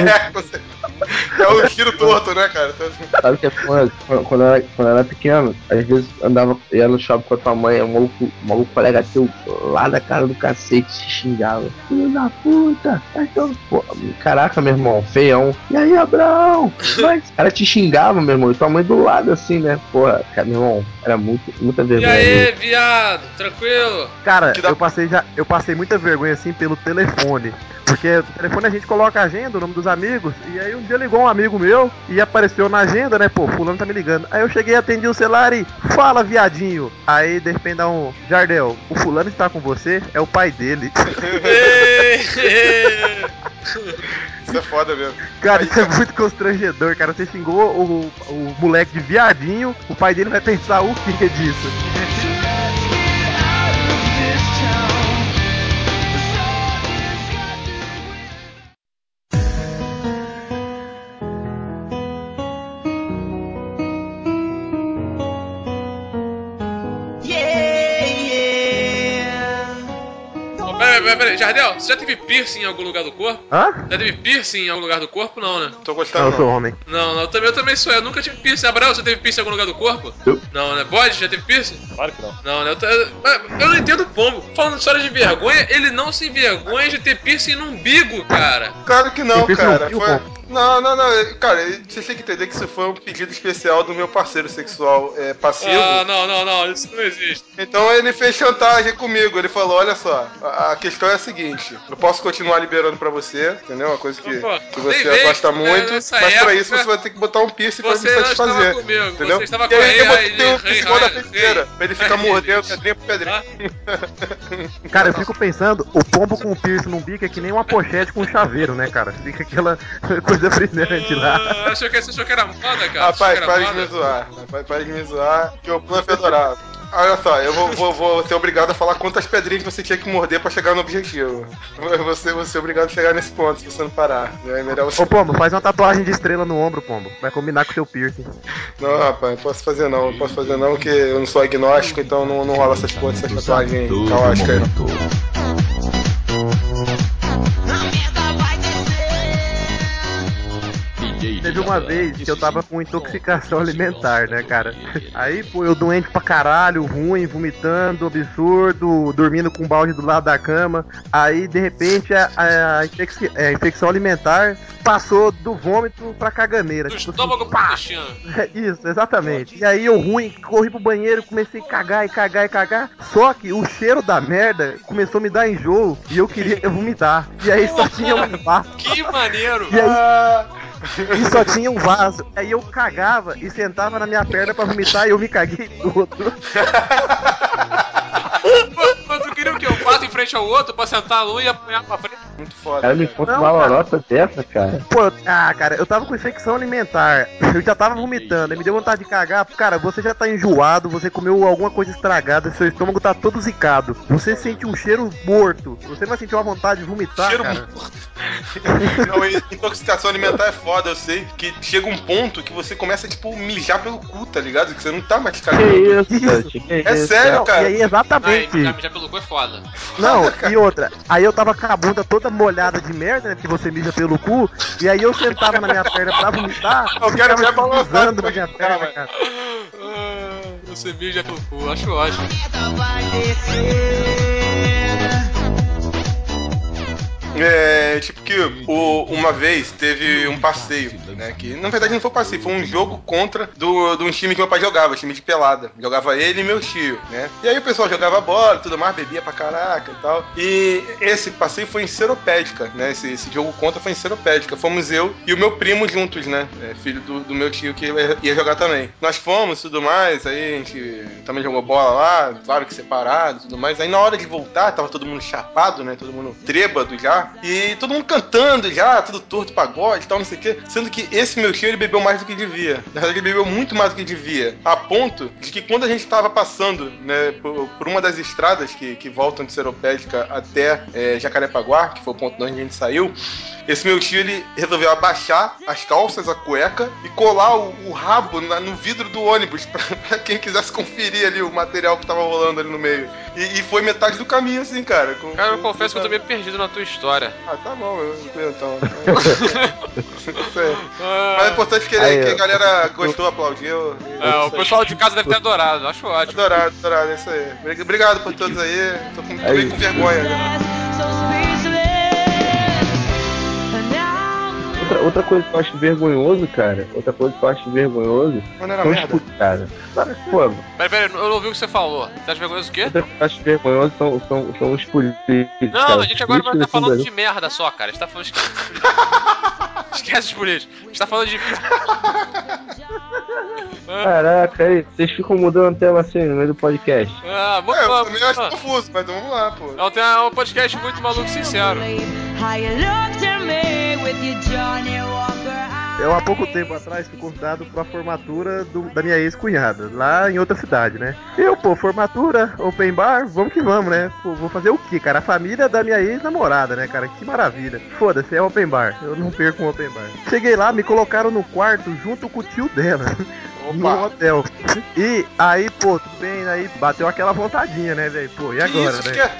é um tiro torto, né, cara? Sabe o que é foda? Quando eu era pequeno, às vezes ia no shopping com a tua mãe, o maluco colega teu lá da cara do cacete se xingava. Filho da puta! Pô, caraca, meu irmão, feião. E aí, Abraão? Mas o cara te xingava, meu irmão, e tua mãe do lado assim, né? Porra, cara, meu irmão, era muita vergonha. E aí, viado? Tranquilo? Cara, eu passei muita vergonha assim pelo telefone. Porque no telefone a gente coloca a agenda, o nome dos amigos, e aí um dia ligou um amigo meu e apareceu na agenda, né? Pô, fulano tá me ligando. Aí eu cheguei, atendi o celular e fala, viadinho. Aí de repente dá um Jardel, o fulano está com você? É o pai dele. Isso é foda mesmo. Cara, isso é muito constrangedor, cara. Você xingou o moleque de viadinho, o pai dele vai pensar o que disso? Peraí, Jardel, você já teve piercing em algum lugar do corpo? Hã? Já teve piercing em algum lugar do corpo? Não, né? Tô gostando. Não, eu sou homem. Não, eu também sou. Eu nunca tive piercing. Abraão, você teve piercing em algum lugar do corpo? Não, né? Bode, já teve piercing? Claro que não. Não, né? Eu não entendo o Pombo. Falando de história de vergonha, ele não se envergonha de ter piercing no umbigo, cara. Claro que não, cara. Não. Cara, você tem que entender que isso foi um pedido especial do meu parceiro sexual passivo. Não, isso não existe. Então ele fez chantagem comigo. Ele falou: olha só, a questão é a seguinte: eu posso continuar liberando pra você, entendeu? Uma coisa que você gosta muito, mas pra isso você vai ter que botar um piercing pra me satisfazer. Entendeu? Você estava e aí eu botei um rei, piercing da feiticeira, pra ele ficar mordendo pedrinha por pedrinha. Cara, eu fico pensando, o pombo com o piercing no bico é que nem uma pochete com um chaveiro, né, cara? Fica aquela coisa brilhante lá. Você achou que era moda, cara? Rapaz, para de me zoar. Para de me zoar, que o plano é adorável. Olha só, eu vou ser obrigado a falar quantas pedrinhas você tinha que morder pra chegar no objetivo. Vou ser obrigado a chegar nesse ponto se você não parar. É melhor você... Ô, Pombo, faz uma tatuagem de estrela no ombro, Pombo. Vai combinar com o seu piercing. Não, rapaz, não posso fazer não, porque eu não sou agnóstico, então não rola essas coisas, essas tatuagens caóticas aí não. Teve uma vez que eu tava com intoxicação alimentar, né, cara? Aí, pô, eu doente pra caralho, ruim, vomitando, absurdo, dormindo com um balde do lado da cama. Aí, de repente, a infecção alimentar passou do vômito pra caganeira. Do tipo estômago assim, pro intestino. Isso, exatamente. E aí eu ruim, corri pro banheiro, comecei a cagar. Só que o cheiro da merda começou a me dar enjoo e eu queria vomitar. E aí só tinha um vaso. Que maneiro! E só tinha um vaso. Aí eu cagava e sentava na minha perna pra vomitar e eu me caguei todo. Tu queria o quê? Um vaso em frente ao outro pra sentar um e apanhar pra frente? muito foda. Cara, me conta uma lorota dessa, cara. Pô, cara, eu tava com infecção alimentar. Eu já tava vomitando, aí me deu vontade de cagar. Cara, você já tá enjoado, você comeu alguma coisa estragada, seu estômago tá todo zicado. Você sente um cheiro morto. Você não vai sentir uma vontade de vomitar, Cheiro cara. morto. Não, intoxicação alimentar é foda, eu sei que chega um ponto que você começa, tipo, mijar pelo cu, tá ligado? Que você não tá mais cagando. Que isso, que É isso, sério, Não, cara. e aí, exatamente. Mijar pelo cu é foda. Não, e outra, aí eu tava com a bunda toda molhada de merda, né? Porque você mija pelo cu, e aí eu sentava na minha perna pra vomitar, Eu quero ver ficava balançar deslizando na depois minha de perna, mijar, cara. Você mija pelo cu, acho ótimo. Tipo que uma vez teve um passeio, né? Que na verdade não foi passeio, foi um jogo contra de um time que meu pai jogava, time de pelada. Jogava ele e meu tio, né? E aí o pessoal jogava bola e tudo mais, bebia pra caraca e tal. E esse passeio foi em Seropédica, né? Esse jogo contra foi em Seropédica. Fomos eu e o meu primo juntos, né? Filho do meu tio que ia jogar também. Nós fomos e tudo mais, aí a gente também jogou bola lá, claro que separado e tudo mais. Aí na hora de voltar, tava todo mundo chapado, né? Todo mundo trêbado já. E todo mundo cantando já, tudo torto, pagode e tal, não sei o quê. Sendo que esse meu tio, ele bebeu mais do que devia. Na verdade, ele bebeu muito mais do que devia. A ponto de que quando a gente tava passando, né, por uma das estradas que voltam de Seropédica até Jacarepaguá, que foi o ponto onde a gente saiu, esse meu tio, ele resolveu abaixar as calças, a cueca, e colar o rabo no vidro do ônibus, pra quem quisesse conferir ali o material que tava rolando ali no meio. E foi metade do caminho, assim, cara. Cara, eu confesso que eu tô meio perdido na tua história. Ah, tá bom, então. Isso aí. Mas é importante que a galera gostou, aplaudiu. O pessoal de casa deve ter adorado, acho ótimo. Adorado, é isso aí. Obrigado por todos aí. Tô meio com vergonha, né? Outra coisa que eu acho vergonhoso, cara. Mas não era são merda. os cara. Pô, Peraí, eu não ouvi o que você falou. Você acha vergonhoso o quê? outra coisa que eu acho vergonhoso são os políticos. Não, cara. a gente agora vai Políticos estar falando aqui de merda só, cara. A gente tá falando de... Esquece os políticos. A gente tá falando de... Caraca, aí, vocês ficam mudando o tema assim no meio do podcast. Eu também acho confuso, mas vamos lá, pô. Não, tem um podcast muito maluco sincero. Eu há pouco tempo atrás fui convidado pra formatura da minha ex-cunhada, lá em outra cidade, né? Eu, formatura, open bar, vamos que vamos, né? Pô, vou fazer o quê, cara? A família da minha ex-namorada, né, cara? Que maravilha. Foda-se, é open bar. Eu não perco um open bar. Cheguei lá, me colocaram no quarto junto com o tio dela. No hotel. E aí, tudo bem, aí bateu aquela vontadinha, né, velho? Pô, e agora, isso, né?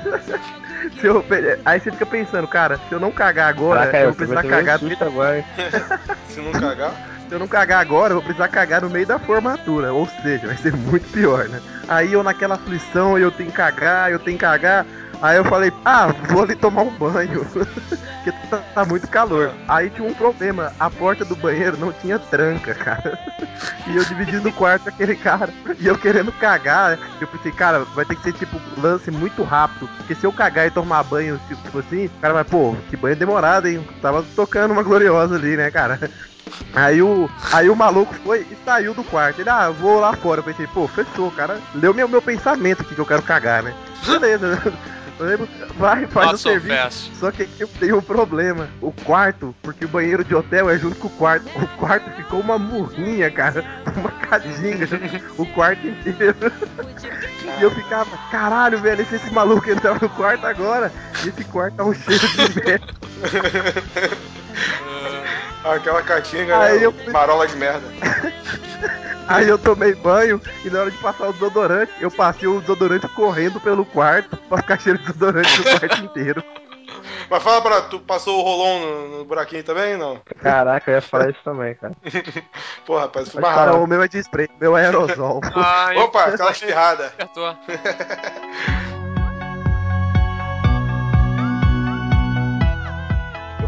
Aí você fica pensando, cara, se eu não cagar agora, Caraca, eu vou precisar cagar no meio agora. Se não cagar. Se eu não cagar agora, eu vou precisar cagar no meio da formatura. Ou seja, vai ser muito pior, né? Aí eu naquela aflição, eu tenho que cagar. Aí eu falei, vou ali tomar um banho. Porque tá muito calor. Aí tinha um problema, a porta do banheiro não tinha tranca, cara. E eu dividindo o quarto com aquele cara. E eu querendo cagar. Eu pensei, cara, vai ter que ser tipo lance muito rápido. Porque se eu cagar e tomar banho, tipo assim, o cara vai, pô, que banho demorado, hein? Tava tocando uma gloriosa ali, né, cara? Aí o maluco foi e saiu do quarto. Ele, vou lá fora. Eu pensei, pô, fechou, cara. Leu meu pensamento aqui que eu quero cagar, né? Beleza. Vai, faz o serviço. Só que eu tenho um problema. O quarto, porque o banheiro de hotel é junto com o quarto. O quarto ficou uma murrinha, cara. Uma casinha. O quarto inteiro. E eu ficava, caralho, velho, se esse maluco entrar no quarto agora, esse quarto tá um cheiro de merda. Aquela catinga, né? Marola de merda. Aí eu tomei banho e na hora de passar o desodorante, eu passei o desodorante correndo pelo quarto pra ficar cheiro de desodorante no quarto inteiro. Mas fala tu passou o rolão no buraquinho também, não? Caraca, eu ia falar isso também, cara. Pô, rapaz, foi mais rápido. Não, o meu é de spray, o meu é aerosol. Opa, aquela espirrada. Acertou. Eu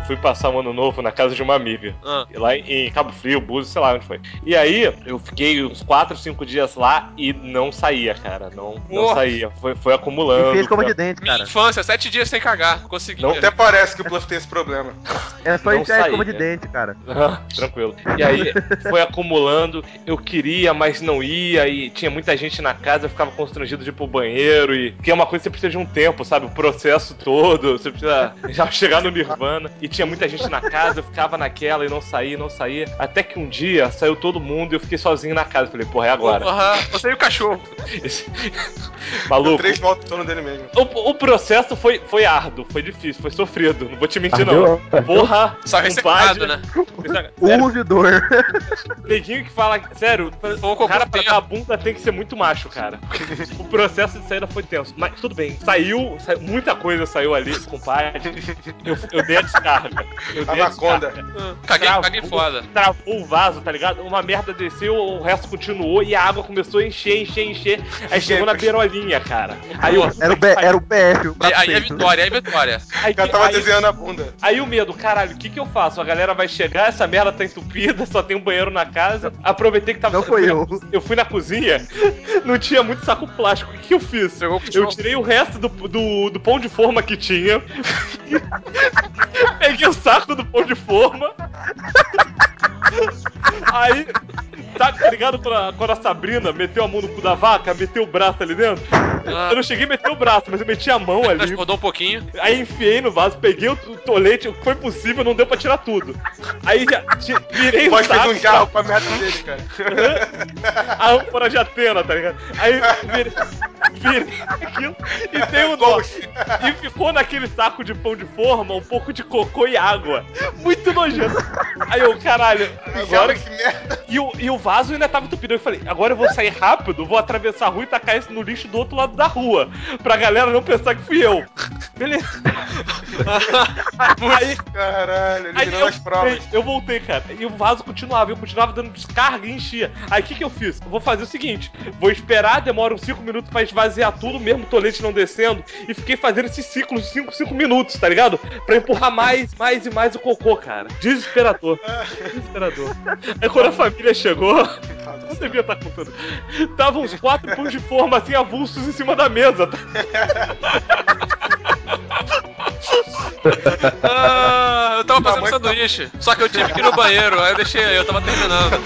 fui passar um ano novo na casa de uma amiga. Lá em Cabo Frio, Búzios, sei lá onde foi. E aí, eu fiquei uns 4, 5 dias lá e não saía, cara. Não saía. Foi acumulando. E fez escova de dente, Minha cara. infância, 7 dias sem cagar. Consegui. Não, Até parece que o Bluff tem esse problema. É só Não enfiar a escova de saía. dente, cara. Tranquilo. E aí, foi acumulando. Eu queria, mas não ia. E tinha muita gente na casa. Eu ficava constrangido de ir pro banheiro. E que é uma coisa que você precisa de um tempo, sabe? O processo todo. Você precisa já chegar no Nirvana. E tinha muita gente na casa. Eu ficava naquela e não saía, não saía. Até que um dia saiu todo mundo e eu fiquei sozinho na casa. Falei, porra, é agora. Você e o cachorro. Maluco. 3 voltas em torno dele mesmo. O processo foi árduo, foi difícil, foi sofrido. Não vou te mentir, Ardeu? não. Porra, Só ressecado, né? Urros de dor. Neguinho que fala, sério, o cara pra tempo. dar a bunda tem que ser muito macho, cara. O processo de saída foi tenso. Mas tudo bem, saiu muita coisa saiu ali, compadre. Eu dei a descarga. Anaconda. Caguei foda. Travou o vaso, tá ligado? Uma merda desceu, o resto continuou e a água começou a encher. Aí chegou na beirolinha, cara. Aí eu, Era o PF, o prato Aí é feito. vitória, aí é vitória. Aí, O cara tava aí- desenhando a bunda. Aí o medo, caralho, o que eu faço? A galera vai chegar, essa merda tá entupida, só tem um banheiro na casa. Aproveitei que tava... Não foi eu. Eu fui na cozinha, não tinha muito saco plástico. O que eu fiz? Pegou o Eu cachorro. tirei o resto do pão de forma que tinha. Peguei o saco do pão de forma. Aí, tá ligado quando a Sabrina meteu a mão no cu da vaca, meteu o braço ali dentro? Eu não cheguei a meter o braço, mas eu meti a mão ali. Rodou um pouquinho. Aí enfiei no vaso, peguei o tolete, o que foi possível, não deu pra tirar tudo. Aí já virei o Pode saco. fazer um jarro com a merda dele, cara. A âncora de Atena, tá ligado? Aí virei aquilo e tem um nó. E ficou naquele saco de pão de forma um pouco de cocô e água. Muito nojento. Aí eu, caralho, agora. Que merda. E o vaso ainda tava entupido. Eu falei, agora eu vou sair rápido, vou atravessar a rua e tacar isso no lixo do outro lado da rua. Pra galera não pensar que fui eu. Beleza. Aí, Caralho, Aí eliminando as provas. eu voltei, cara. E o vaso continuava. Eu continuava dando descarga e enchia. Aí o que eu fiz? Vou fazer o seguinte: vou esperar, demora uns 5 minutos pra esvaziar tudo, mesmo o tolete não descendo. E fiquei fazendo esse ciclo de 5 minutos, tá ligado? Pra empurrar mais e mais o cocô, cara. Desesperador. Aí quando a família chegou, não devia estar contando. Tava uns 4 pães de forma assim, avulsos em cima da mesa. Tá? Eu tava fazendo sanduíche, só que eu tive que ir no banheiro, aí eu deixei aí, eu tava terminando.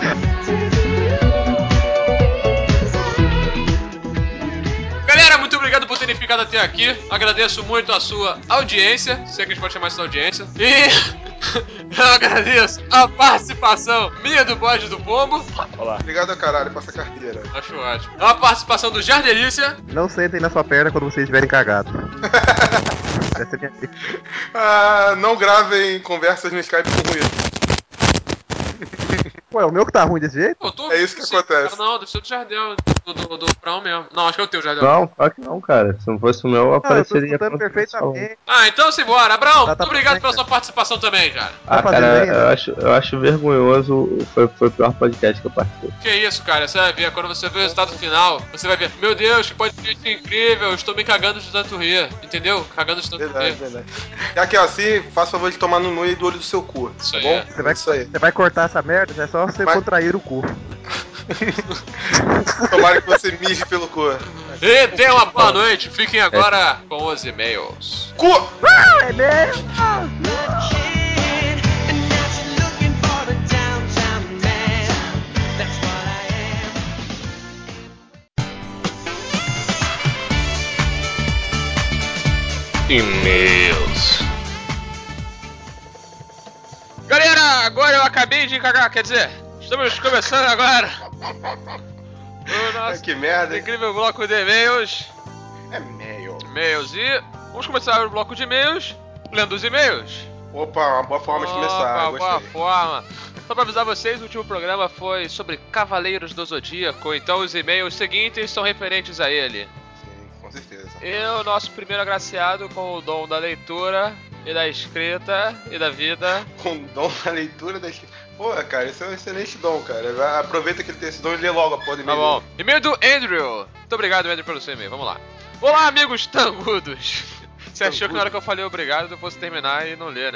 Galera, muito obrigado por terem ficado até aqui. Agradeço muito a sua audiência, se é que a gente pode chamar isso de audiência. E eu agradeço a participação minha do Bode do Pombo. Olá. Obrigado, caralho, passa a carteira. Acho ótimo. A participação do Jardelícia. Não sentem na sua perna quando vocês estiverem cagados. Essa é a minha dica. Não gravem conversas no Skype com ruído. Ué, o meu que tá ruim desse jeito? Eu tô É isso que acontece. Não, do seu do Jardel, do Prão mesmo. Não, acho que é o teu Jardel. Não, claro que não, cara. Se não fosse o meu, Não, eu tô apareceria. escutando perfeitamente. Então simbora. Abraão, Tá muito obrigado bem, pela cara. sua participação também, cara. Ah, fazendo cara, ainda? eu acho vergonhoso. Foi o pior podcast que eu participei. Que isso, cara, você vai ver, quando você vê o resultado final, você vai ver, meu Deus, que podcast incrível, eu estou me cagando de tanto rir, entendeu? Cagando de tanto Verdade, rir. verdade. Já que é assim, faça favor de tomar no e do olho do seu cu. Isso Tá aí, bom? é. Isso aí. Você vai cortar essa merda, é só você Mas- contrair o cu. Tomara que você mije pelo cu. E tenham uma boa noite, fiquem agora com os e-mails. Cu! É mesmo? E-mails. Galera, agora eu acabei de cagar, quer dizer, estamos começando agora o nosso Que merda, hein? incrível bloco de e-mails. É meio. E-mails e vamos começar o bloco de e-mails lendo os e-mails. Opa, uma boa forma de começar. Opa, boa Gostei. forma. Só pra avisar vocês, o último programa foi sobre Cavaleiros do Zodíaco, então os e-mails seguintes são referentes a ele. Sim, com certeza. E o nosso primeiro agraciado com o dom da leitura e da escrita e da vida. Com o dom da leitura da escrita. Pô, cara, esse é um excelente dom, cara. Aproveita que ele tem esse dom e lê logo a porra do Tá e-mail. bom. E-mail do Andrew. Muito obrigado, Andrew, pelo seu e-mail. Vamos lá. Olá, amigos tangudos. Você achou que na hora que eu falei obrigado eu fosse terminar e não ler, né?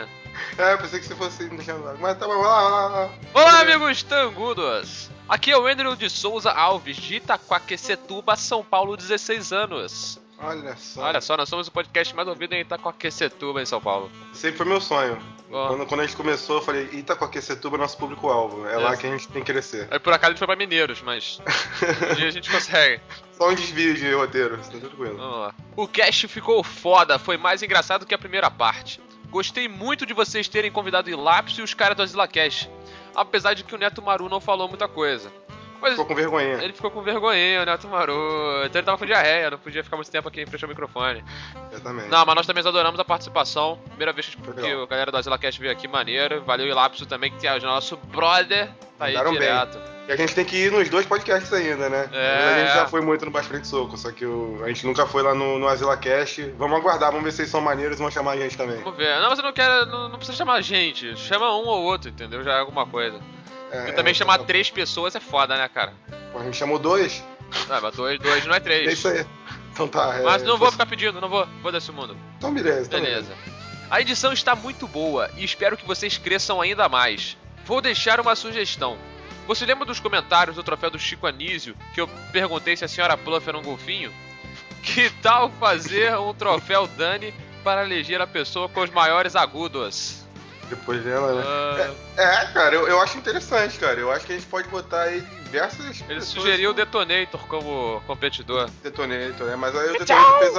Eu pensei que você fosse me deixando lá. Mas tá bom, vai lá. Olá, amigos tangudos! Aqui é o Andrew de Souza Alves, de Itaquaquecetuba, São Paulo, 16 anos. Olha só. Olha só, nós somos o podcast mais ouvido em Itaquaquecetuba, em São Paulo. Sempre foi meu sonho. Oh. Quando a gente começou, eu falei, Itaquaquecetuba é nosso público-alvo. É lá que a gente tem que crescer. Aí por acaso a gente foi pra Mineiros, mas um dia a gente consegue. Só um desvio de roteiro, tá tranquilo. Vamos lá. O cast ficou foda, foi mais engraçado que a primeira parte. Gostei muito de vocês terem convidado o Lápis e os caras do AsilaCast. Apesar de que o Neto Maru não falou muita coisa. Mas ficou com vergonha. Ele ficou com vergonha, o Neto Maru. Então ele tava com diarreia, não podia ficar muito tempo aqui em frente ao microfone. Eu também. Não, mas nós também adoramos a participação. Primeira vez que a galera do AsilaCast veio aqui, maneiro. Valeu o Lápis também, que é o nosso brother. Tá aí direto. Bem. E a gente tem que ir nos 2 podcasts ainda, né? A gente já foi muito no Baixo Frente Soco, só que a gente nunca foi lá no AsilaCast. Vamos aguardar, vamos ver se eles são maneiros e vão chamar a gente também. Vamos ver. Não, você não precisa chamar a gente. Chama um ou outro, entendeu? Já é alguma coisa. E também chamar 3 pessoas é foda, né, cara? Pô, a gente chamou 2. Não, mas 2 não é 3. É isso aí. Então tá. Mas não vou ficar pedindo, não vou. Vou desse mundo. Então beleza. A edição está muito boa e espero que vocês cresçam ainda mais. Vou deixar uma sugestão. Você lembra dos comentários do troféu do Chico Anísio, que eu perguntei se a senhora Pluff era um golfinho? Que tal fazer um troféu Dani para eleger a pessoa com os maiores agudos? Depois dela, né? Cara, eu acho interessante, cara. Eu acho que a gente pode botar aí diversas Ele pessoas. sugeriu o Detonator como competidor. Detonator, né? Mas aí o Detonator fez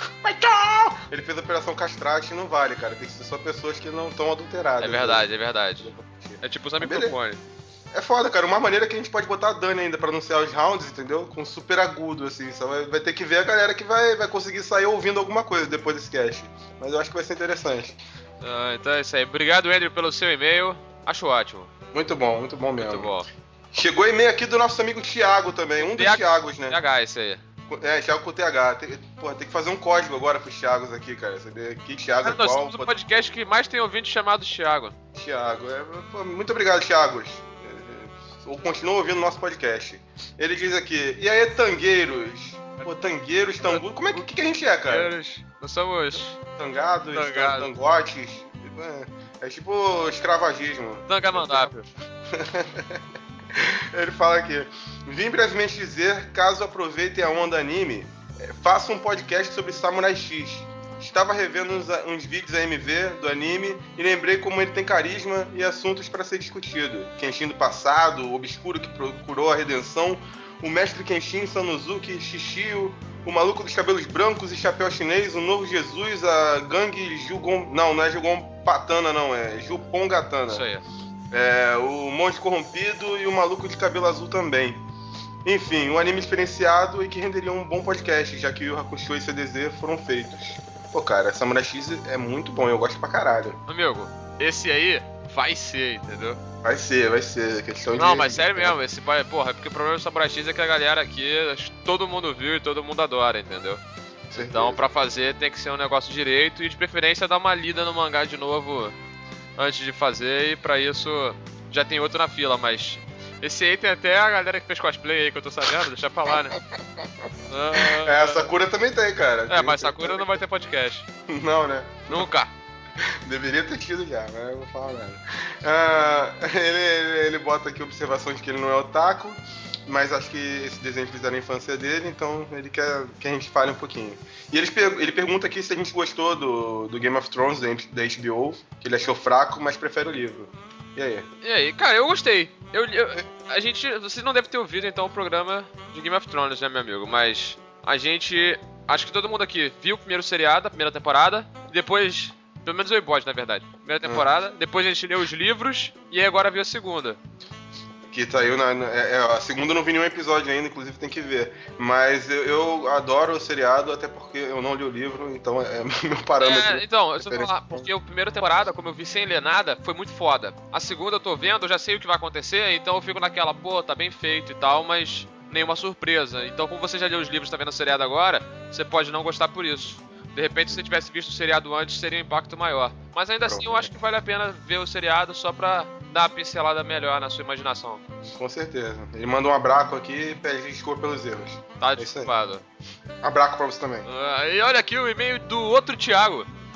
Ele fez a operação castrate e não vale, cara. Tem que ser só pessoas que não estão adulteradas. É verdade. É tipo usar microfone. É foda, cara. Uma maneira que a gente pode botar a Dani ainda pra anunciar os rounds, entendeu? Com super agudo, assim. Só vai ter que ver a galera que vai conseguir sair ouvindo alguma coisa depois desse cast. Mas eu acho que vai ser interessante. Então é isso aí. Obrigado, Andrew, pelo seu e-mail. Acho ótimo. Muito bom mesmo. Muito bom. Chegou e-mail aqui do nosso amigo Thiago também. Um dos Thiagos, né? TH, esse aí. Thiago com TH. Tem que fazer um código agora pros Thiagos aqui, cara. Saber que Thiago é qual. Nós somos o podcast que mais tem ouvinte chamado Thiago. Thiago. Muito obrigado, Thiagos. Ou continua ouvindo o nosso podcast. Ele diz aqui, e aí, tangueiros? Pô, tangueiros, tangu... Como é que a gente é, cara? Tangueiros. Nós somos... Tangados, tangotes. É tipo escravagismo. Tangamandápio. Ele fala aqui, vim brevemente dizer, caso aproveitem a onda anime, faça um podcast sobre Samurai X. Estava revendo uns vídeos AMV do anime e lembrei como ele tem carisma e assuntos para ser discutido. Kenshin do passado, o obscuro que procurou a redenção, o mestre Kenshin, Sanosuke, Shishio, o maluco dos cabelos brancos e chapéu chinês, o novo Jesus, a gangue Jugon... Não é Jugon Patana, não, é Jupon Gatana. Isso aí. O monge corrompido e o maluco de cabelo azul também. Enfim, um anime experienciado e que renderia um bom podcast, já que o Hakusho e CDZ foram feitos. Pô, cara, Samurai X é muito bom, eu gosto pra caralho. Amigo, esse aí vai ser, entendeu? Vai ser. Questão Não, mas sério mesmo, esse porra, porque o problema do Samurai X é que a galera aqui, todo mundo viu e todo mundo adora, entendeu? Então, pra fazer, tem que ser um negócio direito e de preferência dar uma lida no mangá de novo antes de fazer, e pra isso já tem outro na fila, mas esse aí tem até a galera que fez cosplay aí que eu tô sabendo, deixa pra lá, né? A Sakura também tem, cara. Mas Sakura não vai ter podcast. Não, né? Nunca. Deveria ter tido já, mas eu vou falar nada. Ele bota aqui a observação de que ele não é otaku, mas acho que esse desenho fizeram na infância dele, então ele quer que a gente fale um pouquinho. E ele pergunta aqui se a gente gostou do Game of Thrones da HBO, que ele achou fraco, mas prefere o livro. E aí? Cara, eu gostei. Você não deve ter ouvido então o programa de Game of Thrones, né, meu amigo? Mas a gente, acho que todo mundo aqui viu o primeiro seriado, a primeira temporada, e depois, pelo menos o Ebode, na verdade, primeira temporada, depois a gente leu os livros e aí agora viu a segunda. Que saiu a segunda eu não vi nenhum episódio ainda, inclusive tem que ver. Mas eu adoro o seriado, até porque eu não li o livro, então é meu parâmetro. Então, eu vou falar, porque a primeira temporada, como eu vi sem ler nada, foi muito foda. A segunda eu tô vendo, eu já sei o que vai acontecer, então eu fico naquela, tá bem feito e tal, mas nenhuma surpresa. Então, como você já leu os livros e tá vendo o seriado agora, você pode não gostar por isso. De repente, se você tivesse visto o seriado antes, seria um impacto maior. Mas ainda assim, eu acho que vale a pena ver o seriado só pra dar uma pincelada melhor na sua imaginação. Com certeza. Ele manda um abraço aqui e pede desculpa pelos erros. Tá desculpado. Abraço pra você também. E olha aqui o e-mail do outro Thiago.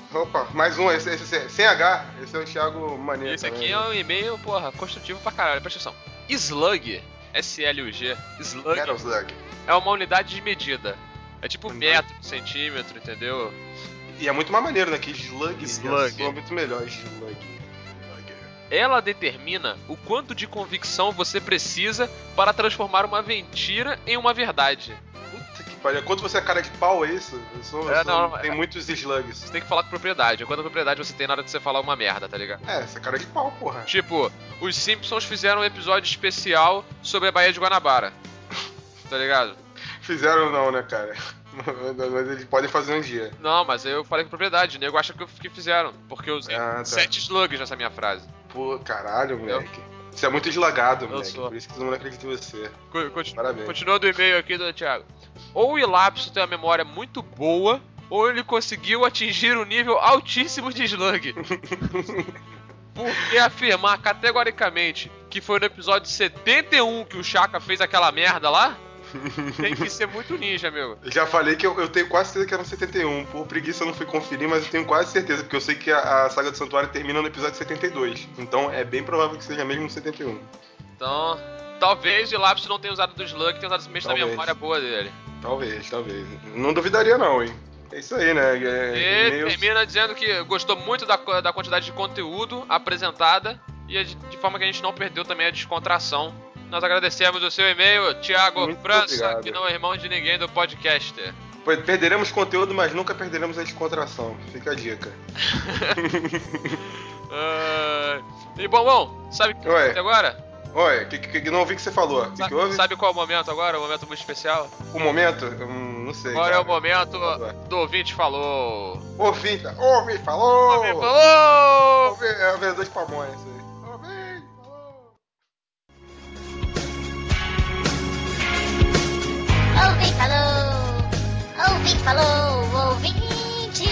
Opa, mais um, esse sem H, esse é o Thiago Maneiro. Esse aqui é um e-mail, porra, construtivo pra caralho, presta atenção. Slug, S-L-U-G, Slug, Metal Slug. é uma unidade de medida. É tipo metro, centímetro, entendeu? E é muito mais maneiro, né? Que Slug. Slug. É muito melhor, Slug. Ela determina o quanto de convicção você precisa para transformar uma mentira em uma verdade. Puta que pariu. Quanto você é cara de pau, é isso? Tem muitos slugs. Você tem que falar com propriedade. Quanta propriedade você tem na hora de você falar uma merda, tá ligado? É, você é cara de pau, porra. Tipo, os Simpsons fizeram um episódio especial sobre a Baía de Guanabara. Tá ligado? Fizeram não, né, cara? Mas eles podem fazer um dia. Não, mas eu falei com propriedade. O nego acha que fizeram. Porque eu usei 7 slugs nessa minha frase. Pô, caralho, moleque. Você é muito deslagado, moleque. Sou. Por isso que todo mundo acredita em você. Parabéns. Continuando o e-mail aqui do Thiago. Ou o Ilapso tem uma memória muito boa, ou ele conseguiu atingir um nível altíssimo de slug. Porque afirmar categoricamente que foi no episódio 71 que o Chaka fez aquela merda lá, tem que ser muito ninja, meu. Eu já falei que eu tenho quase certeza que era no 71. Por preguiça eu não fui conferir, mas eu tenho quase certeza, porque eu sei que a saga do Santuário termina no episódio 72. Então é bem provável que seja mesmo no 71. Então, talvez o Ilapso não tenha usado do slug, tenha usado simplesmente da memória boa dele. Talvez. Não duvidaria não, hein. É isso aí, né? Termina dizendo que gostou muito da quantidade de conteúdo apresentada e de forma que a gente não perdeu também a descontração. Nós agradecemos o seu e-mail, Thiago Muito França, obrigado. que não é irmão de ninguém do podcaster. Perderemos conteúdo, mas nunca perderemos a descontração. Fica a dica. E bom, sabe o que vai agora? Oi, que não ouvi o que você falou. Que houve? Sabe qual é o momento agora? O momento muito especial? O momento? Não sei. Agora é o momento do ouvinte falou. Ouvinte falou! Ouvinte falou! É o vendedor de pamonha, isso aí. Ouvinte falou! Ouvinte falou! Ouvinte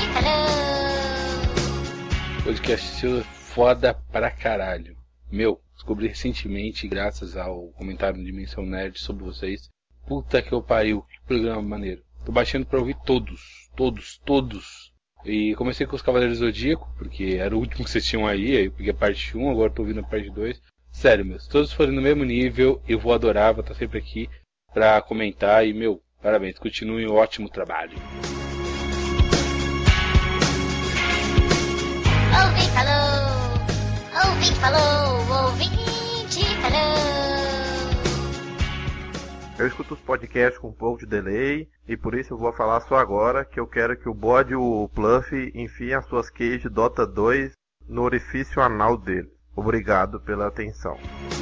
falou! Podcast foda pra caralho. Meu, descobri recentemente, graças ao comentário de Dimensão Nerd sobre vocês. Puta que eu pariu, que programa maneiro. Tô baixando pra ouvir todos. E comecei com os Cavaleiros do Zodíaco, porque era o último que vocês tinham aí eu peguei a parte 1, agora tô ouvindo a parte 2. Sério, meu, se todos forem no mesmo nível, eu vou adorar, vou estar sempre aqui pra comentar e, meu, parabéns, continuem um ótimo trabalho. Ouvinte falou! Ouvinte falou! Ouvinte falou! Eu escuto os podcasts com um pouco de delay e por isso eu vou falar só agora que eu quero que o bode e o Pluff enfiem as suas keys de Dota 2 no orifício anal dele. Obrigado pela atenção.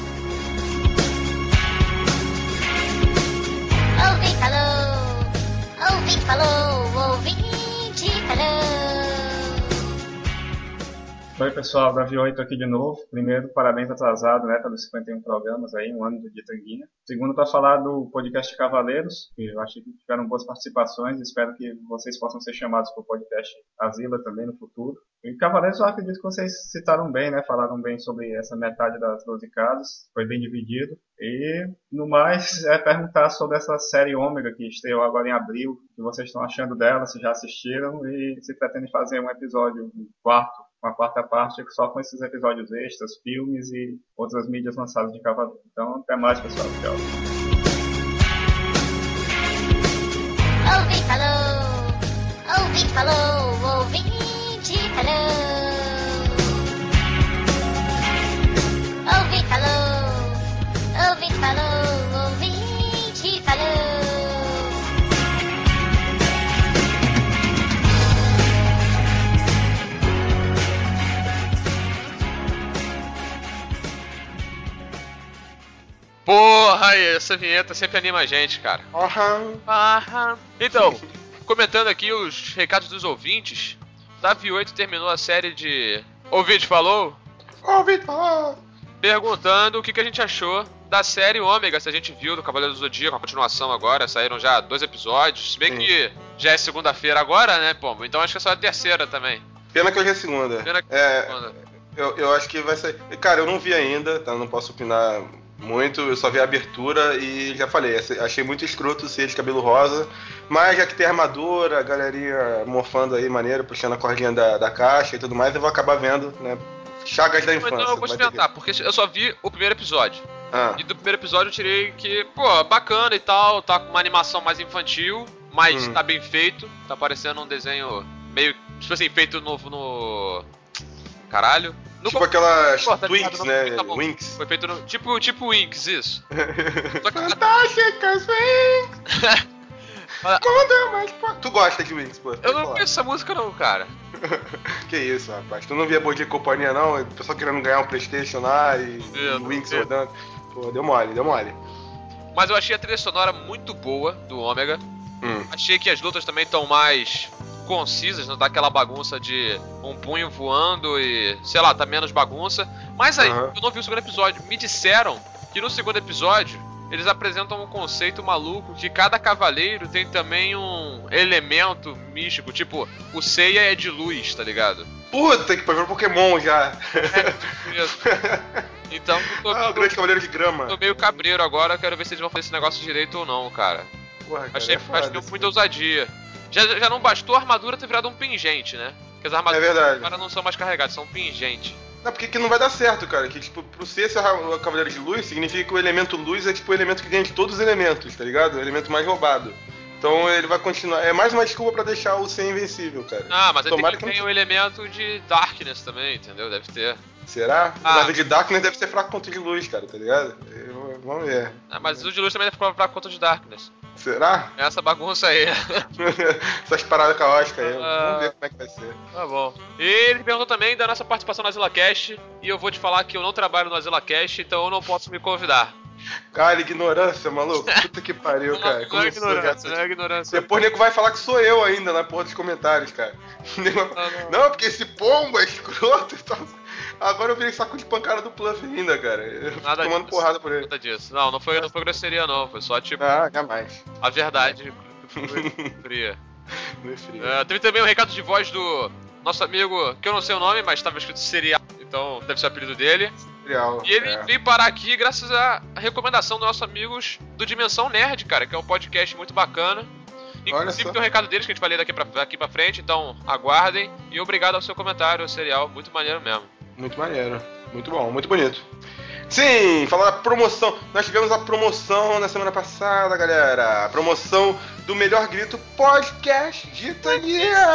Ouvinte falou! Ouvinte falou! Ouvinte falou! Oi pessoal, Davi 8 aqui de novo. Primeiro, parabéns atrasado, né, pelos 51 programas aí, um ano de Tanguinha. Segundo, para falar do podcast Cavaleiros, que eu achei que tiveram boas participações, espero que vocês possam ser chamados para o podcast Asila também no futuro. E Cavaleiros eu acredito que vocês citaram bem, né, falaram bem sobre essa metade das 12 casas, foi bem dividido. E, no mais, é perguntar sobre essa série Ômega que estreou agora em abril, o que vocês estão achando dela, se já assistiram e se pretendem fazer um episódio, uma quarta parte só com esses episódios extras, filmes e outras mídias lançadas de Cavaleiro. Então, até mais, pessoal. Tchau. Ouvinte falou! Ouvinte falou! Ouvinte falou! Ouvinte falou! Ouvinte falou! Ouvinte falou! Porra, essa vinheta sempre anima a gente, cara. Então, comentando aqui os recados dos ouvintes, Davi 8 terminou a série de Ouvinte Falou? Ouvinte falou! Perguntando o que a gente achou da série Ômega, se a gente viu do Cavaleiro do Zodíaco, a continuação agora, saíram já 2 episódios, se bem que já é segunda-feira agora, né, pô? Então acho que é só a terceira também. Pena que hoje é segunda. Eu acho que vai sair. Cara, eu não vi ainda, tá? Não posso opinar Muito, eu só vi a abertura e já falei, achei muito escroto ser de cabelo rosa, mas já que tem armadura, a galerinha morfando aí, maneiro, puxando a cordinha da caixa e tudo mais, eu vou acabar vendo, né? Chagas da infância. Então eu vou te perguntar, porque eu só vi o primeiro episódio. Ah. E do primeiro episódio eu tirei que, pô, bacana e tal, tá com uma animação mais infantil, mas tá bem feito, tá parecendo um desenho meio, tipo assim, feito no... Caralho. Tipo aquelas tá Twinks, né? Winx. Foi feito no... Tipo Winx, isso. Fantásticas Winx! Quando mais... Tu gosta de Winx, pô? Eu não conheço essa música não, cara. Que isso, rapaz. Tu não via Bom Dia e Companhia, não? O pessoal querendo ganhar um Playstation lá e Winx rodando. Pô, deu mole. Mas eu achei a trilha sonora muito boa do Ômega. Achei que as lutas também estão mais concisas, não tá aquela bagunça de um punho voando e, sei lá, tá menos bagunça. Mas aí, eu não vi o segundo episódio. Me disseram que no segundo episódio eles apresentam um conceito maluco que cada cavaleiro tem também um elemento místico, tipo, o Seiya é de luz, tá ligado? Puta que pariu, Pokémon já. Então, o grande cavaleiro de grama. Tô meio cabreiro agora, quero ver se eles vão fazer esse negócio direito ou não, cara. Porra, cara, achei muita ousadia. Já não bastou a armadura ter virado um pingente, né? Porque as armaduras agora não são mais carregadas, são pingentes. Não, porque que não vai dar certo, cara. Que, tipo, pro ser o Cavaleiro de Luz, significa que o elemento luz é, tipo, o elemento que ganha de todos os elementos, tá ligado? O elemento mais roubado. Então ele vai continuar. É mais uma desculpa pra deixar o ser invencível, cara. Ah, mas ele tem o elemento de Darkness também, entendeu? Deve ter. Será? Mas o de Darkness deve ser fraco contra o de luz, cara, tá ligado? Vamos ver. Ah, mas o de luz também deve ficar fraco contra o de Darkness. Será? Essa bagunça aí. Essas paradas caóticas aí. Vamos ver como é que vai ser. Tá bom. E ele perguntou também da nossa participação no AzilaCast. E eu vou te falar que eu não trabalho no AzilaCast, então eu não posso me convidar. Cara, ignorância, maluco. Puta que pariu, cara. Não é ignorância, não é ignorância. Depois o nego vai falar que sou eu ainda na porra dos comentários, cara. Não, porque esse pombo é escroto e tal. Agora eu virei saco de pancada do Pluff ainda, cara. Eu tô tomando porrada por ele. Nada disso. Não foi grosseria não, foi só tipo... Ah, jamais. A verdade fria. Teve também um recado de voz do nosso amigo, que eu não sei o nome, mas estava escrito Serial, então deve ser o apelido dele. Serial, e ele veio parar aqui graças à recomendação dos nossos amigos do Dimensão Nerd, cara, que é um podcast muito bacana. Inclusive tem um recado deles que a gente vai ler daqui pra frente, então aguardem. E obrigado ao seu comentário, Serial, muito maneiro mesmo. Muito maneiro, muito bom, muito bonito. Sim, falar da promoção. Nós tivemos a promoção na semana passada, galera. A promoção do Melhor Grito Podcast de Tania.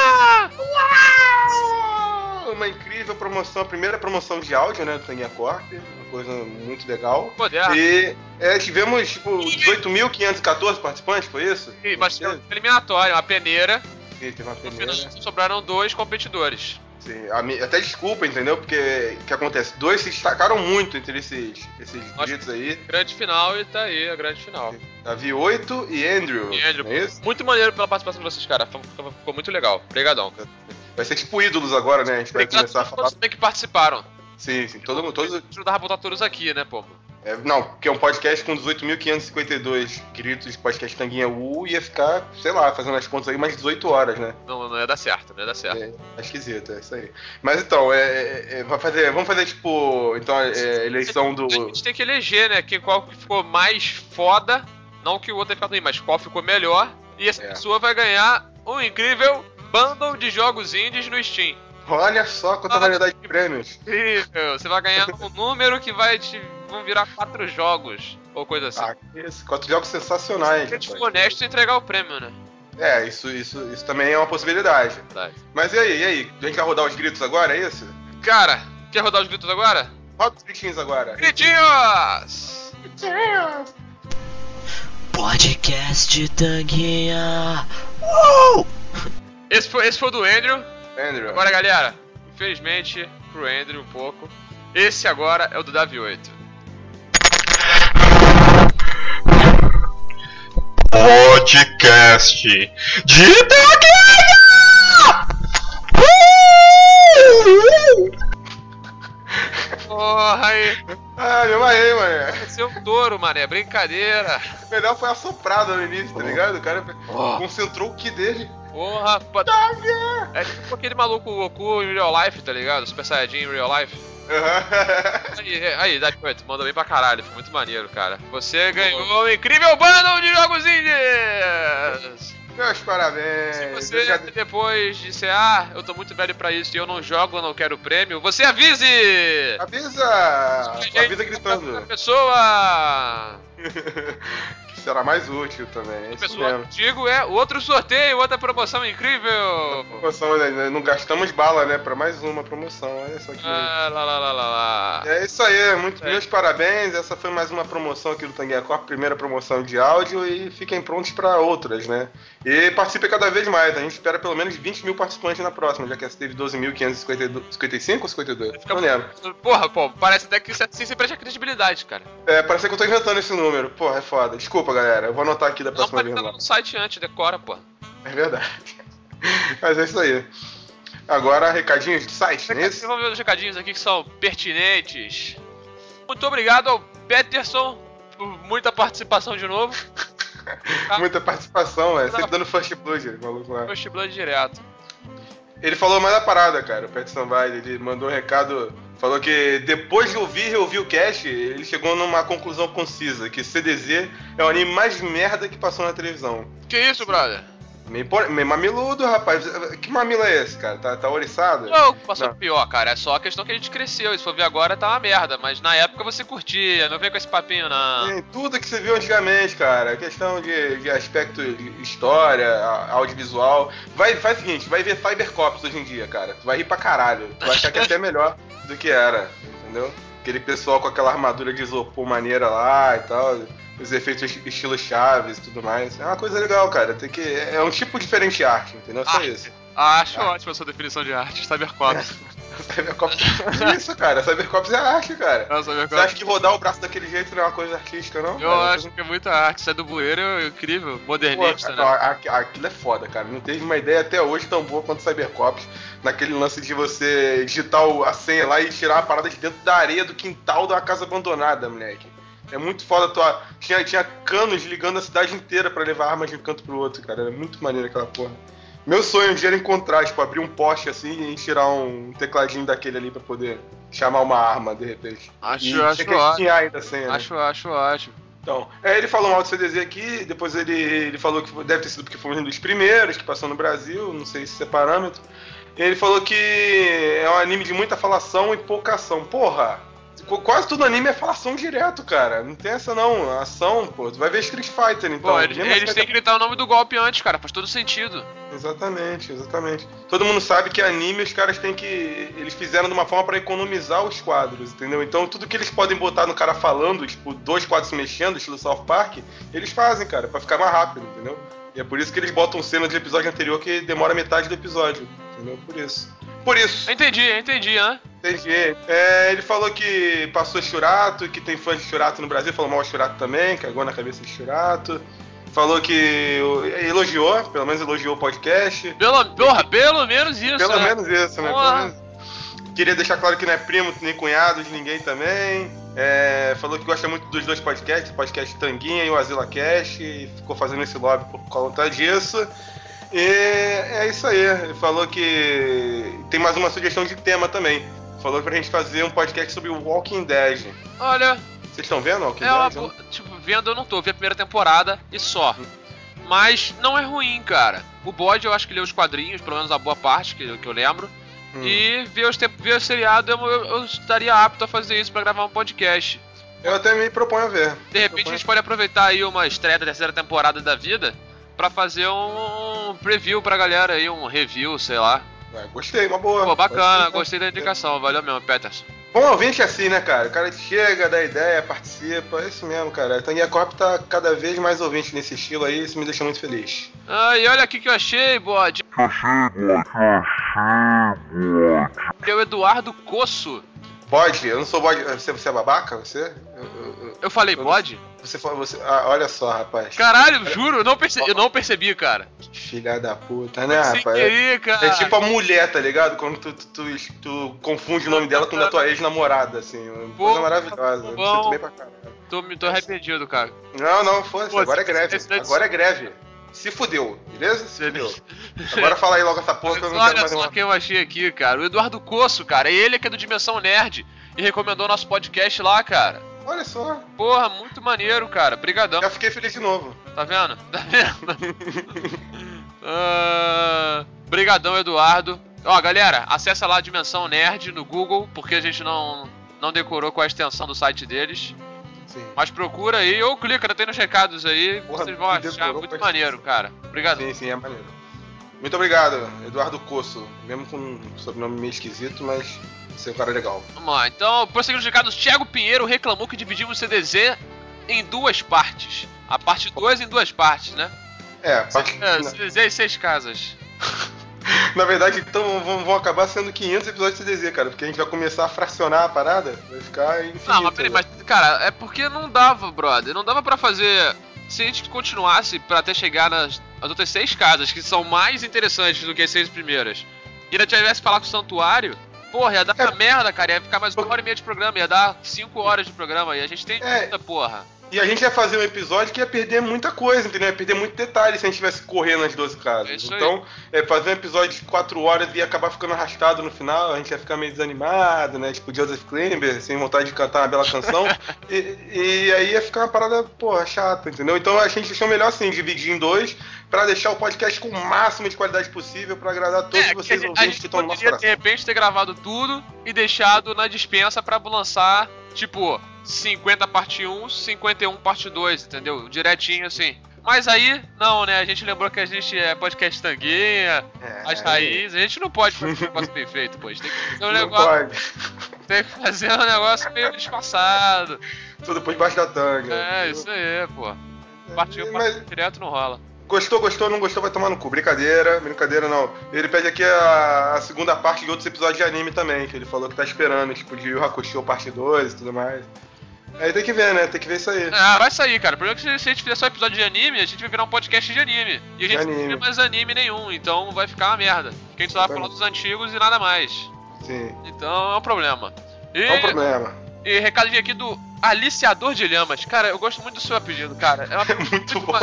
Uau! Uma incrível promoção, a primeira promoção de áudio, né, do Tania Corp. Uma coisa muito legal. E tivemos, tipo, 18.514 participantes, foi isso? Sim, mas teve uma eliminatória, uma peneira. Sim, teve uma peneira. Sobraram 2 competidores. Sim, até desculpa, entendeu? Porque o que acontece? 2 se destacaram muito entre esses gritos aí. Grande final e tá aí, a grande final. Davi 8 e Andrew. É isso? Muito maneiro pela participação de vocês, cara. Ficou muito legal. Obrigadão. Vai ser tipo ídolos agora, né? A gente vai começar a falar. Todos que participaram. Sim, todo mundo. Todos... ajudar a botar todos aqui, né, pô? Não, porque é um podcast com 18.552 gritos de podcast Tanguinha U, ia ficar, sei lá, fazendo as contas aí, mais 18 horas, né? Não ia dar certo, É esquisito, é isso aí. Mas então, vamos fazer tipo, então, eleição do... A gente tem que eleger, né, qual que ficou mais foda, não que o outro tenha ficado ruim, mas qual ficou melhor, e essa pessoa vai ganhar um incrível bundle de jogos indies no Steam. Olha só quanta variedade de prêmios. Incrível, você vai ganhar um número que vão virar 4 jogos, ou coisa assim. Ah, isso, 4 jogos sensacionais. É tipo honesto e entregar o prêmio, né? Isso também é uma possibilidade. Mas e aí? A gente vai rodar os gritos agora, é isso? Cara, quer rodar os gritos agora? Roda os gritinhos agora. Gritinhos! Podcast Tanguinha. Esse foi o do Andrew. Agora, galera, infelizmente, pro Andrew um pouco. Esse agora é o do Davi 8. Podcast de Tanguinha! Porra aí! Ah, me amarrei, mané. Esse é um touro, mané, brincadeira. O melhor foi a soprada no início, tá ligado? O cara concentrou o ki dele. Porra, é tipo aquele maluco Goku em real life, tá ligado? Super Saiyajin em real life. Aí, Dark Knight, mandou bem pra caralho, foi muito maneiro, cara. Você ganhou um incrível bundle de jogos indies! Meus parabéns! Se você, depois disser, eu tô muito velho pra isso e eu não jogo, eu não quero prêmio, você avise! Avisa gritando. Pessoa! Que será mais útil também, é isso mesmo. Digo, outro sorteio, outra promoção incrível! Promoção, né? Não gastamos bala, né? Pra mais uma promoção, olha só que lá. É isso aí, meus parabéns. Essa foi mais uma promoção aqui do Tanguinha Corp, primeira promoção de áudio, e fiquem prontos pra outras, né? E participem cada vez mais, a gente espera pelo menos 20 mil participantes na próxima, já que essa teve 12.555 ou 52? Não lembro. Porra, parece até que isso assim você perde a credibilidade, cara. Parece que eu tô inventando esse número. Porra, é foda. Desculpa, galera, eu vou anotar aqui da próxima vez. Não, no site antes, decora, pô. É verdade. Mas é isso aí. Agora, recadinhos de site, não é isso? Vamos ver os recadinhos aqui que são pertinentes. Muito obrigado ao Peterson por muita participação de novo. Muita participação, sempre dando First Blood, maluco lá. First Blood direto. Ele falou mais da parada, cara, o Peterson Vai, ele mandou um recado, falou que depois de ouvir e reouvir o cast, ele chegou numa conclusão concisa, que CDZ é o anime mais merda que passou na televisão. Que isso, brother? Meio mamiludo, rapaz. Que mamilo é esse, cara? Tá oriçado? Não, passou pior, cara. É só a questão que a gente cresceu. Se for ver agora, tá uma merda. Mas na época você curtia. Não vem com esse papinho, não. Tem tudo que você viu antigamente, cara. Questão de aspecto de história, audiovisual. Vai o seguinte, vai ver Cybercops hoje em dia, cara. Tu vai rir pra caralho. Tu vai achar que é até melhor do que era, entendeu? Aquele pessoal com aquela armadura de isopor maneira lá e tal. Os efeitos estilo Chaves e tudo mais. É uma coisa legal, cara. É um tipo diferente de arte, entendeu? Só isso. Acho ótima a sua definição de arte. Cybercops. Cybercops é isso, cara. Cybercops é arte, cara. Você acha que rodar o braço daquele jeito não é uma coisa artística, não? Eu acho que é muita arte. Sai do bueiro é incrível. Modernista, né? Aquilo é foda, cara. Não teve uma ideia até hoje tão boa quanto Cybercops. Naquele lance de você digitar a senha lá e tirar a parada de dentro da areia do quintal de uma casa abandonada, moleque. É muito foda, tinha canos ligando a cidade inteira pra levar armas de um canto pro outro, cara. Era muito maneiro aquela porra. Meu sonho um dia era encontrar, tipo, abrir um poste assim e tirar um tecladinho daquele ali pra poder chamar uma arma, de repente. Acho ótimo. Ainda assim, né? Acho ótimo. Então, ele falou mal do CDZ aqui, depois ele falou que deve ter sido porque foi um dos primeiros que passou no Brasil, não sei se isso é parâmetro. Ele falou que é um anime de muita falação e pouca ação. Porra! Quase todo anime é falação direto, cara. Não tem essa não. Ação, pô. Tu vai ver Street Fighter, então. Pô, eles têm que gritar o nome do golpe antes, cara. Faz todo sentido. Exatamente. Todo mundo sabe que anime os caras têm que... Eles fizeram de uma forma pra economizar os quadros, entendeu? Então tudo que eles podem botar no cara falando, tipo, 2 quadros se mexendo, estilo South Park, eles fazem, cara, pra ficar mais rápido, entendeu? E é por isso que eles botam cena de episódio anterior que demora metade do episódio, entendeu? Por isso. Entendi, né? Entendi. Ele falou que passou Churato, que tem fãs de Churato no Brasil, falou mal de Churato também, cagou na cabeça de Churato. Falou que pelo menos elogiou o podcast. Pelo menos isso, Pelo menos isso, né? Queria deixar claro que não é primo nem cunhado de ninguém também. Falou que gosta muito dos dois podcasts, o podcast Tanguinha e o Azila Cash, e ficou fazendo esse lobby por conta disso. E é isso aí. Ele falou que tem mais uma sugestão de tema também. Falou pra gente fazer um podcast sobre o Walking Dead. Olha... Vocês estão vendo o Walking Dead? Tipo, vendo eu não tô. Vi a primeira temporada e só. Mas não é ruim, cara. O Bode eu acho que leu os quadrinhos, pelo menos a boa parte que eu lembro. E ver o seriado eu estaria apto a fazer isso pra gravar um podcast. Eu até me proponho a ver. De repente a gente pode aproveitar aí uma estreia da terceira temporada da vida pra fazer um preview pra galera aí, um review, sei lá. Gostei, uma boa. Pô, bacana, gostei da indicação, valeu mesmo, Peterson. Bom ouvinte é assim, né, cara? O cara chega, dá ideia, participa, é isso mesmo, cara. A Tanguinha Corp tá cada vez mais ouvinte nesse estilo aí, isso me deixa muito feliz. E olha aqui que eu achei, Bode. É o Eduardo Cosso. Bode? Eu não sou bode. Você é babaca? Você? Eu falei bode? Você olha só, rapaz. Caralho, juro, eu não percebi, cara. Filha da puta, né, rapaz? Querer, cara. É tipo a mulher, tá ligado? Quando tu confunde o nome dela com o da tua ex-namorada, assim. Coisa maravilhosa. Eu me sinto bem pra caralho. Tô arrependido, cara. Não, foda-se. Agora é greve. se fudeu, beleza? Se fudeu. Agora fala aí logo essa porra que eu não quero mais Olha só quem eu achei aqui, cara. O Eduardo Coço, cara. Ele que é do Dimensão Nerd e recomendou nosso podcast lá, cara. Olha só. Porra, muito maneiro, cara. Brigadão. Já fiquei feliz de novo. Tá vendo? Tá vendo? Brigadão, Eduardo. Ó, galera, acessa lá a Dimensão Nerd no Google, porque a gente não decorou qual é a extensão do site deles. Sim. Mas procura aí ou clica, tem nos recados aí, vocês vão achar muito maneiro, cara. Obrigado. Sim, é maneiro. Muito obrigado, Eduardo Coço. Mesmo com um sobrenome meio esquisito, mas você é um cara legal. Vamos lá, então, prosseguindo os recados, Thiago Pinheiro reclamou que dividimos o CDZ em 2 partes. A parte 2 em 2 partes, né? CDZ em 6 casas. Na verdade, então vão acabar sendo 500 episódios de CDZ, cara, porque a gente vai começar a fracionar a parada, vai ficar infinito. Não, mas peraí, mas, cara, é porque não dava, brother, não dava pra fazer... Se a gente continuasse pra até chegar nas outras 6 casas, que são mais interessantes do que as 6 primeiras, e ainda tivesse que falar com o Santuário, porra, ia dar uma merda, cara, ia ficar mais 1h30 de programa, ia dar 5 horas de programa, e a gente tem muita porra. E a gente ia fazer um episódio que ia perder muita coisa, entendeu? Ia perder muito detalhe se a gente tivesse correndo nas 12 casas. Então, fazer um episódio de 4 horas ia acabar ficando arrastado no final, a gente ia ficar meio desanimado, né? Tipo Joseph Klimber, sem vontade de cantar uma bela canção. e aí ia ficar uma parada, porra, chata, entendeu? Então a gente achou melhor assim, dividir em 2, pra deixar o podcast com o máximo de qualidade possível, pra agradar todos vocês ouvintes que estão no nosso coração. De repente ter gravado tudo e deixado na dispensa pra lançar, tipo... 50 parte 1, 51 parte 2, entendeu? Direitinho assim. Mas aí, não, né? A gente lembrou que a gente é podcast tanguinha, as raízes. A gente não pode fazer um negócio bem feito, pô. A gente tem que fazer um negócio. Tem que fazer um negócio meio disfarçado. Tudo por debaixo da tanga. Isso aí, pô. Partiu direto não rola. Gostou, não gostou, vai tomar no cu. Brincadeira não. Ele pede aqui a segunda parte de outros episódios de anime também, que ele falou que tá esperando, tipo de Yu Hakusho parte 2 e tudo mais. Aí tem que ver, né? Tem que ver isso aí. Vai sair, cara. O problema é que se a gente fizer só episódio de anime, a gente vai virar um podcast de anime. E a gente não tem mais anime nenhum, então vai ficar uma merda. Porque a gente só vai falar dos antigos e nada mais. Sim. Então é um problema. É um problema. E recadinho aqui do Aliciador de Lhamas. Cara, eu gosto muito do seu apelido, cara. É muito bom,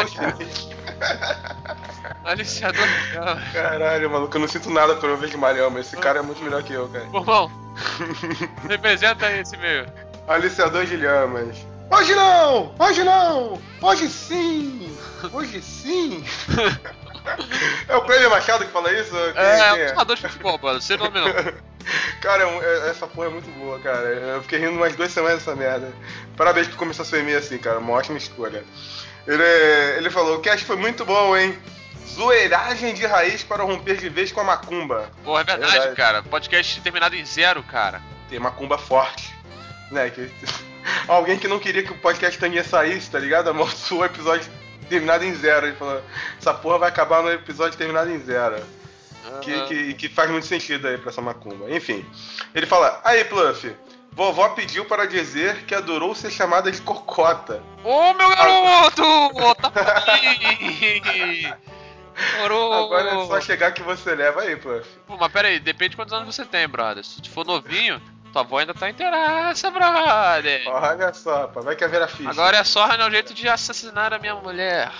Aliciador de Lhamas. Caralho, maluco, eu não sinto nada quando eu vejo uma lhama. Esse cara é muito melhor que eu, cara. Bom, representa aí esse meio. Aliciador de Lhamas. Hoje não! Hoje não! Hoje sim! Hoje sim! É o Cleber Machado que fala isso? É um jogador de futebol, mano. Sem nome não. Cara, essa porra é muito boa, cara. Eu fiquei rindo umas 2 semanas dessa merda. Parabéns por começar seu e-mail assim, cara. Uma ótima escolha. Ele falou, o cast foi muito bom, hein? Zoeiragem de raiz para romper de vez com a macumba. Porra, é verdade, cara. Podcast terminado em 0, cara. Tem macumba forte. Né? Alguém que não queria que o podcast Tanguinha saísse, tá ligado? Amaldiçoou o episódio terminado em 0. Ele falou, essa porra vai acabar no episódio terminado em 0. Que faz muito sentido aí pra essa macumba. Enfim, ele fala, aí Pluff, vovó pediu para dizer que adorou ser chamada de cocota. Ô, meu garoto! Tá aqui! Agora é só chegar que você leva aí, Pluff. Pô, mas pera aí, depende de quantos anos você tem, brother. Se for novinho, tua avó ainda tá inteiraça, brother. Olha só, pá, vai que haverá ficha. Agora é só arranjar um jeito de assassinar a minha mulher.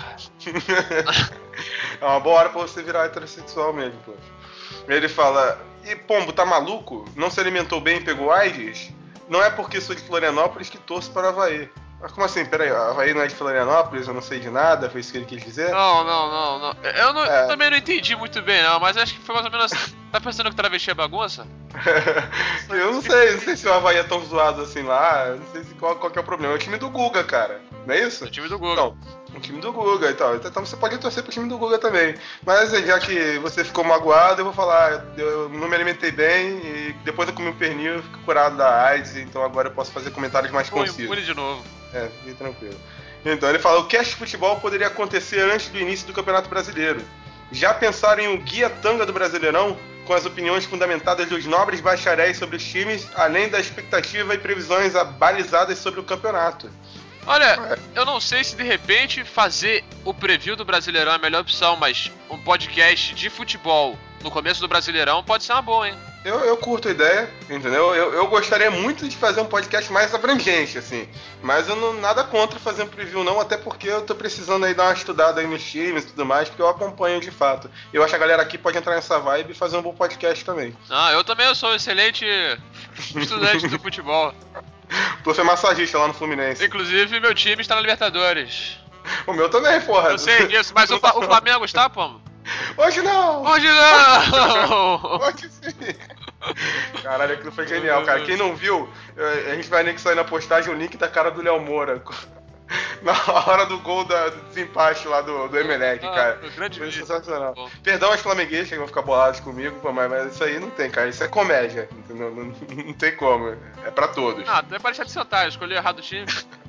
É uma boa hora pra você virar heterossexual mesmo, Pluff. Ele fala, e Pombo, tá maluco? Não se alimentou bem e pegou AIDS? Não é porque sou de Florianópolis que torço para Havaí. Mas como assim? Peraí, a Havaí não é de Florianópolis, eu não sei de nada, foi isso que ele quis dizer? Não. Eu também não entendi muito bem, não, mas acho que foi mais ou menos... Tá pensando que travesti é bagunça? Eu não sei se o Havaí é tão zoado assim lá, não sei qual que é o problema. É o time do Guga, cara, não é isso? É o time do Guga. Então, o time do Guga e tal. Então você pode torcer pro time do Guga também. Mas já que você ficou magoado, eu vou falar, eu não me alimentei bem e depois eu comi um pernil e fico curado da AIDS, então agora eu posso fazer comentários mais concisos. Impune de novo. Fique tranquilo. Então ele fala, o cast de futebol poderia acontecer antes do início do Campeonato Brasileiro. Já pensaram em um guia tanga do Brasileirão? Com as opiniões fundamentadas dos nobres bacharéis sobre os times, além da expectativa e previsões abalizadas sobre o campeonato. Olha, eu não sei se de repente fazer o preview do Brasileirão é a melhor opção, mas um podcast de futebol no começo do Brasileirão pode ser uma boa, hein? Eu curto a ideia, entendeu? Eu gostaria muito de fazer um podcast mais abrangente, assim. Mas eu não nada contra fazer um preview, não, até porque eu tô precisando aí dar uma estudada aí nos times e tudo mais, porque eu acompanho de fato. Eu acho que a galera aqui pode entrar nessa vibe e fazer um bom podcast também. Ah, eu também sou um excelente estudante do futebol. Tu foi massagista lá no Fluminense. Inclusive, meu time está na Libertadores. O meu também, porra. Eu sei disso, mas o Flamengo está, pô? Hoje não! Hoje não! Hoje sim! Caralho, aquilo foi genial, cara. Quem não viu, a gente vai anexar aí na postagem o link da cara do Léo Moura. Na hora do gol do desempate lá do Emelec, cara. Foi sensacional. Perdão aos flamenguistas que vão ficar bolados comigo, pô, mas isso aí não tem, cara. Isso é comédia, entendeu? Não tem como. É pra todos. Ah, até para deixar de sentar, eu escolhi errado o time.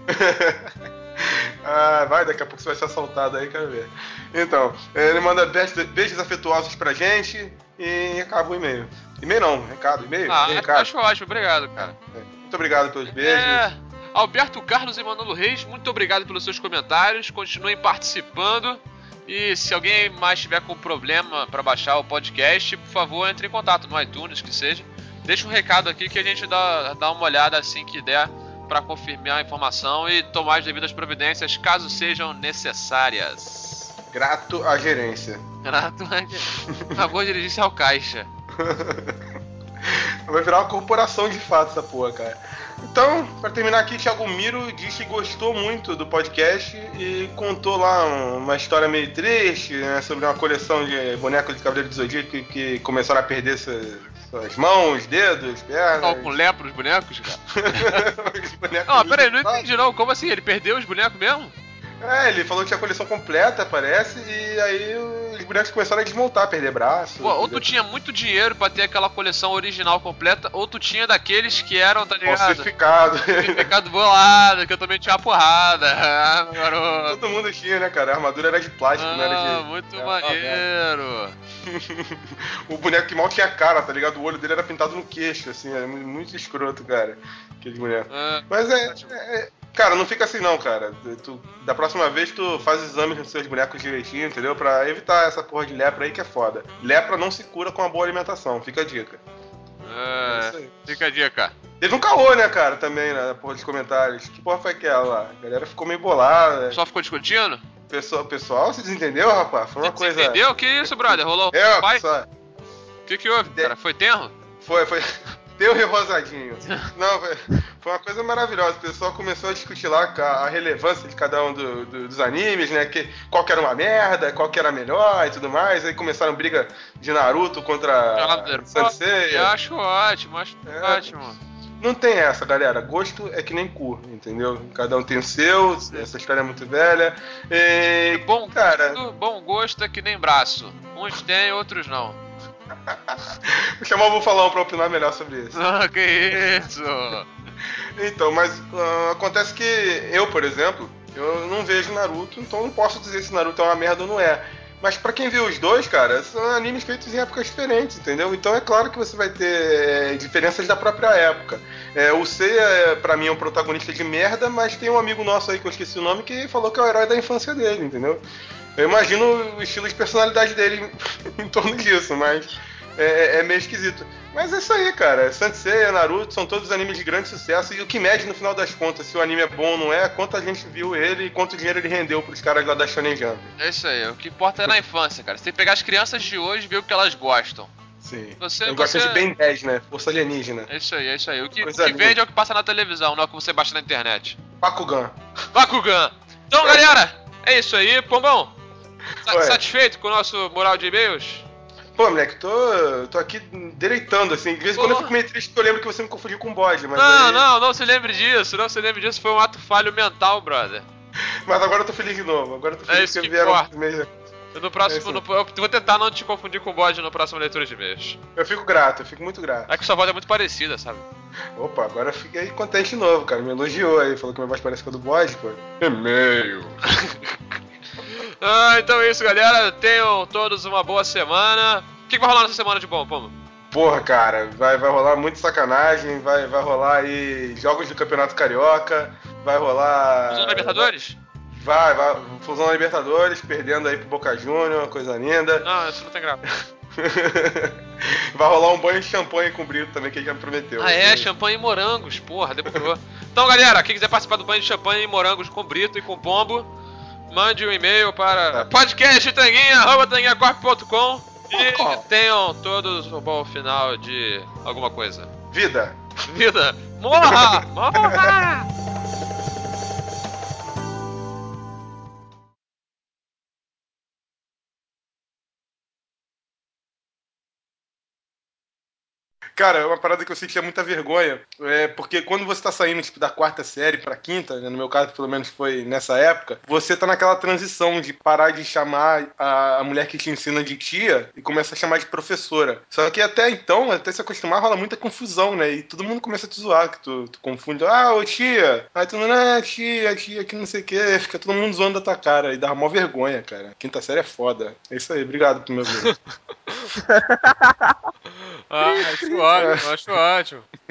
Ah, vai, daqui a pouco você vai ser assaltado aí, quero ver. Então, ele manda beijos afetuosos pra gente e acaba o e-mail. E-mail não, recado, e-mail. Recado. Acho ótimo, obrigado, cara. Muito obrigado pelos beijos. Alberto Carlos e Manolo Reis, muito obrigado pelos seus comentários, continuem participando. E se alguém mais tiver com problema pra baixar o podcast, por favor, entre em contato no iTunes, que seja. Deixa um recado aqui que a gente dá uma olhada assim que der, para confirmar a informação e tomar as devidas providências caso sejam necessárias. Grato à gerência. Grato à gerência. Por favor, dirigir-se ao caixa. Vai virar uma corporação de fato essa porra, cara. Então, para terminar aqui, Thiago Miro disse que gostou muito do podcast e contou lá uma história meio triste, né, sobre uma coleção de bonecos de Cavaleiro do Zodíaco que começaram a perder suas mãos, dedos, pernas. Não, com lepra os bonecos, cara. Os bonecos. Não, peraí, não entendi não. Como assim? Ele perdeu os bonecos mesmo? Ele falou que tinha a coleção completa, parece, e aí os bonecos começaram a desmontar, perder braço. Pô, ou tu tinha muito dinheiro pra ter aquela coleção original completa, ou tu tinha daqueles que eram, tá ligado? Falsificado bolado, que eu também tinha uma porrada. Ah, meu garoto. Todo mundo tinha, né, cara? A armadura era de plástico, não era de... muito maneiro. O boneco que mal tinha cara, tá ligado? O olho dele era pintado no queixo, assim, é muito escroto, cara. Aquele boneco. Mas cara, não fica assim não, cara. Da próxima vez tu faz exames nos seus bonecos direitinho, entendeu? Pra evitar essa porra de lepra aí que é foda. Lepra não se cura com uma boa alimentação, fica a dica. Fica a dica. Teve um caô, né, cara, também na porra dos comentários. Que porra foi aquela lá? A galera ficou meio bolada. O pessoal ficou discutindo? Pessoal, se desentendeu, rapaz? Foi uma coisa... Entendeu? Que isso, brother? Rolou o pai? O que houve, cara? Foi tenro? Foi. Teu e rosadinho. Não, foi uma coisa maravilhosa. O pessoal começou a discutir lá a relevância de cada um dos animes, né? Qual que era uma merda, qual que era melhor e tudo mais. Aí começaram briga de Naruto contra Sensei. Eu acho ótimo, ótimo. Não tem essa, galera. Gosto é que nem cu, entendeu? Cada um tem o seu, essa história é muito velha. Bom gosto é que nem braço. Uns têm, outros não. Vou chamar o Bufalão pra opinar melhor sobre isso. Que isso? Então, mas acontece que eu, por exemplo, eu não vejo Naruto, então não posso dizer se Naruto é uma merda ou não é. Mas pra quem viu os dois, cara, são animes feitos em épocas diferentes, entendeu? Então é claro que você vai ter diferenças da própria época. O Seiya, pra mim, é um protagonista de merda, mas tem um amigo nosso aí que eu esqueci o nome que falou que é o herói da infância dele, entendeu? Eu imagino o estilo de personalidade dele em torno disso, mas é meio esquisito. Mas é isso aí, cara. Sensei, Naruto, são todos animes de grande sucesso. E o que mede no final das contas, se o anime é bom ou não é, quanto a gente viu ele e quanto dinheiro ele rendeu pros caras lá da Shonen Jump. É isso aí. O que importa é na infância, cara. Você tem que pegar as crianças de hoje e ver o que elas gostam. Sim. Eu gosto de Ben 10, né? Força alienígena. É isso aí. O que vende é o que passa na televisão, não é o que você baixa na internet. Bakugan. Então, galera, é isso aí. Pombão, satisfeito com o nosso mural de e-mails? Pô, moleque, tô aqui deitando, assim. De vez em quando eu fico meio triste porque eu lembro que você me confundiu com o bode, mas não se lembre disso. Foi um ato falho mental, brother. Mas agora eu tô feliz de novo. Agora eu tô feliz porque vieram meio... Eu vou tentar não te confundir com o bode na próxima leitura de e-mails. Eu fico muito grato. É que sua voz é muito parecida, sabe? Opa, agora eu fiquei contente de novo, cara. Me elogiou aí, falou que minha voz parece com a do bode, pô. E-mail. Então é isso, galera. Tenham todos uma boa semana. O que vai rolar nessa semana de bom, Pombo? Porra, cara, vai rolar muito sacanagem, vai rolar aí jogos do Campeonato Carioca, Vai rolar. Fusão da Libertadores? Vai. Fusão da Libertadores, perdendo aí pro Boca Juniors, coisa linda. Não, isso não tem graça. Vai rolar um banho de champanhe com o Brito também, que ele já me prometeu. Ah, é? Champanhe e morangos. Porra, demorou. Então, galera, quem quiser participar do banho de champanhe e morangos com Brito e com Pombo, mande um e-mail para podcasttanguinha@tanguinhacorp.com e tenham todos um bom final de alguma coisa. Vida! Morra! Morra! Cara, uma parada que eu sentia muita vergonha, porque quando você tá saindo tipo, da quarta série pra quinta, né, no meu caso pelo menos foi nessa época, você tá naquela transição de parar de chamar a mulher que te ensina de tia e começa a chamar de professora. Só que até então, até se acostumar, rola muita confusão, né? E todo mundo começa a te zoar, que tu confunde, ô tia, aí tu não, tia, que não sei o que, fica todo mundo zoando da tua cara e dá mó vergonha, cara. Quinta série é foda. É isso aí, obrigado por me ouvir. Acho ótimo.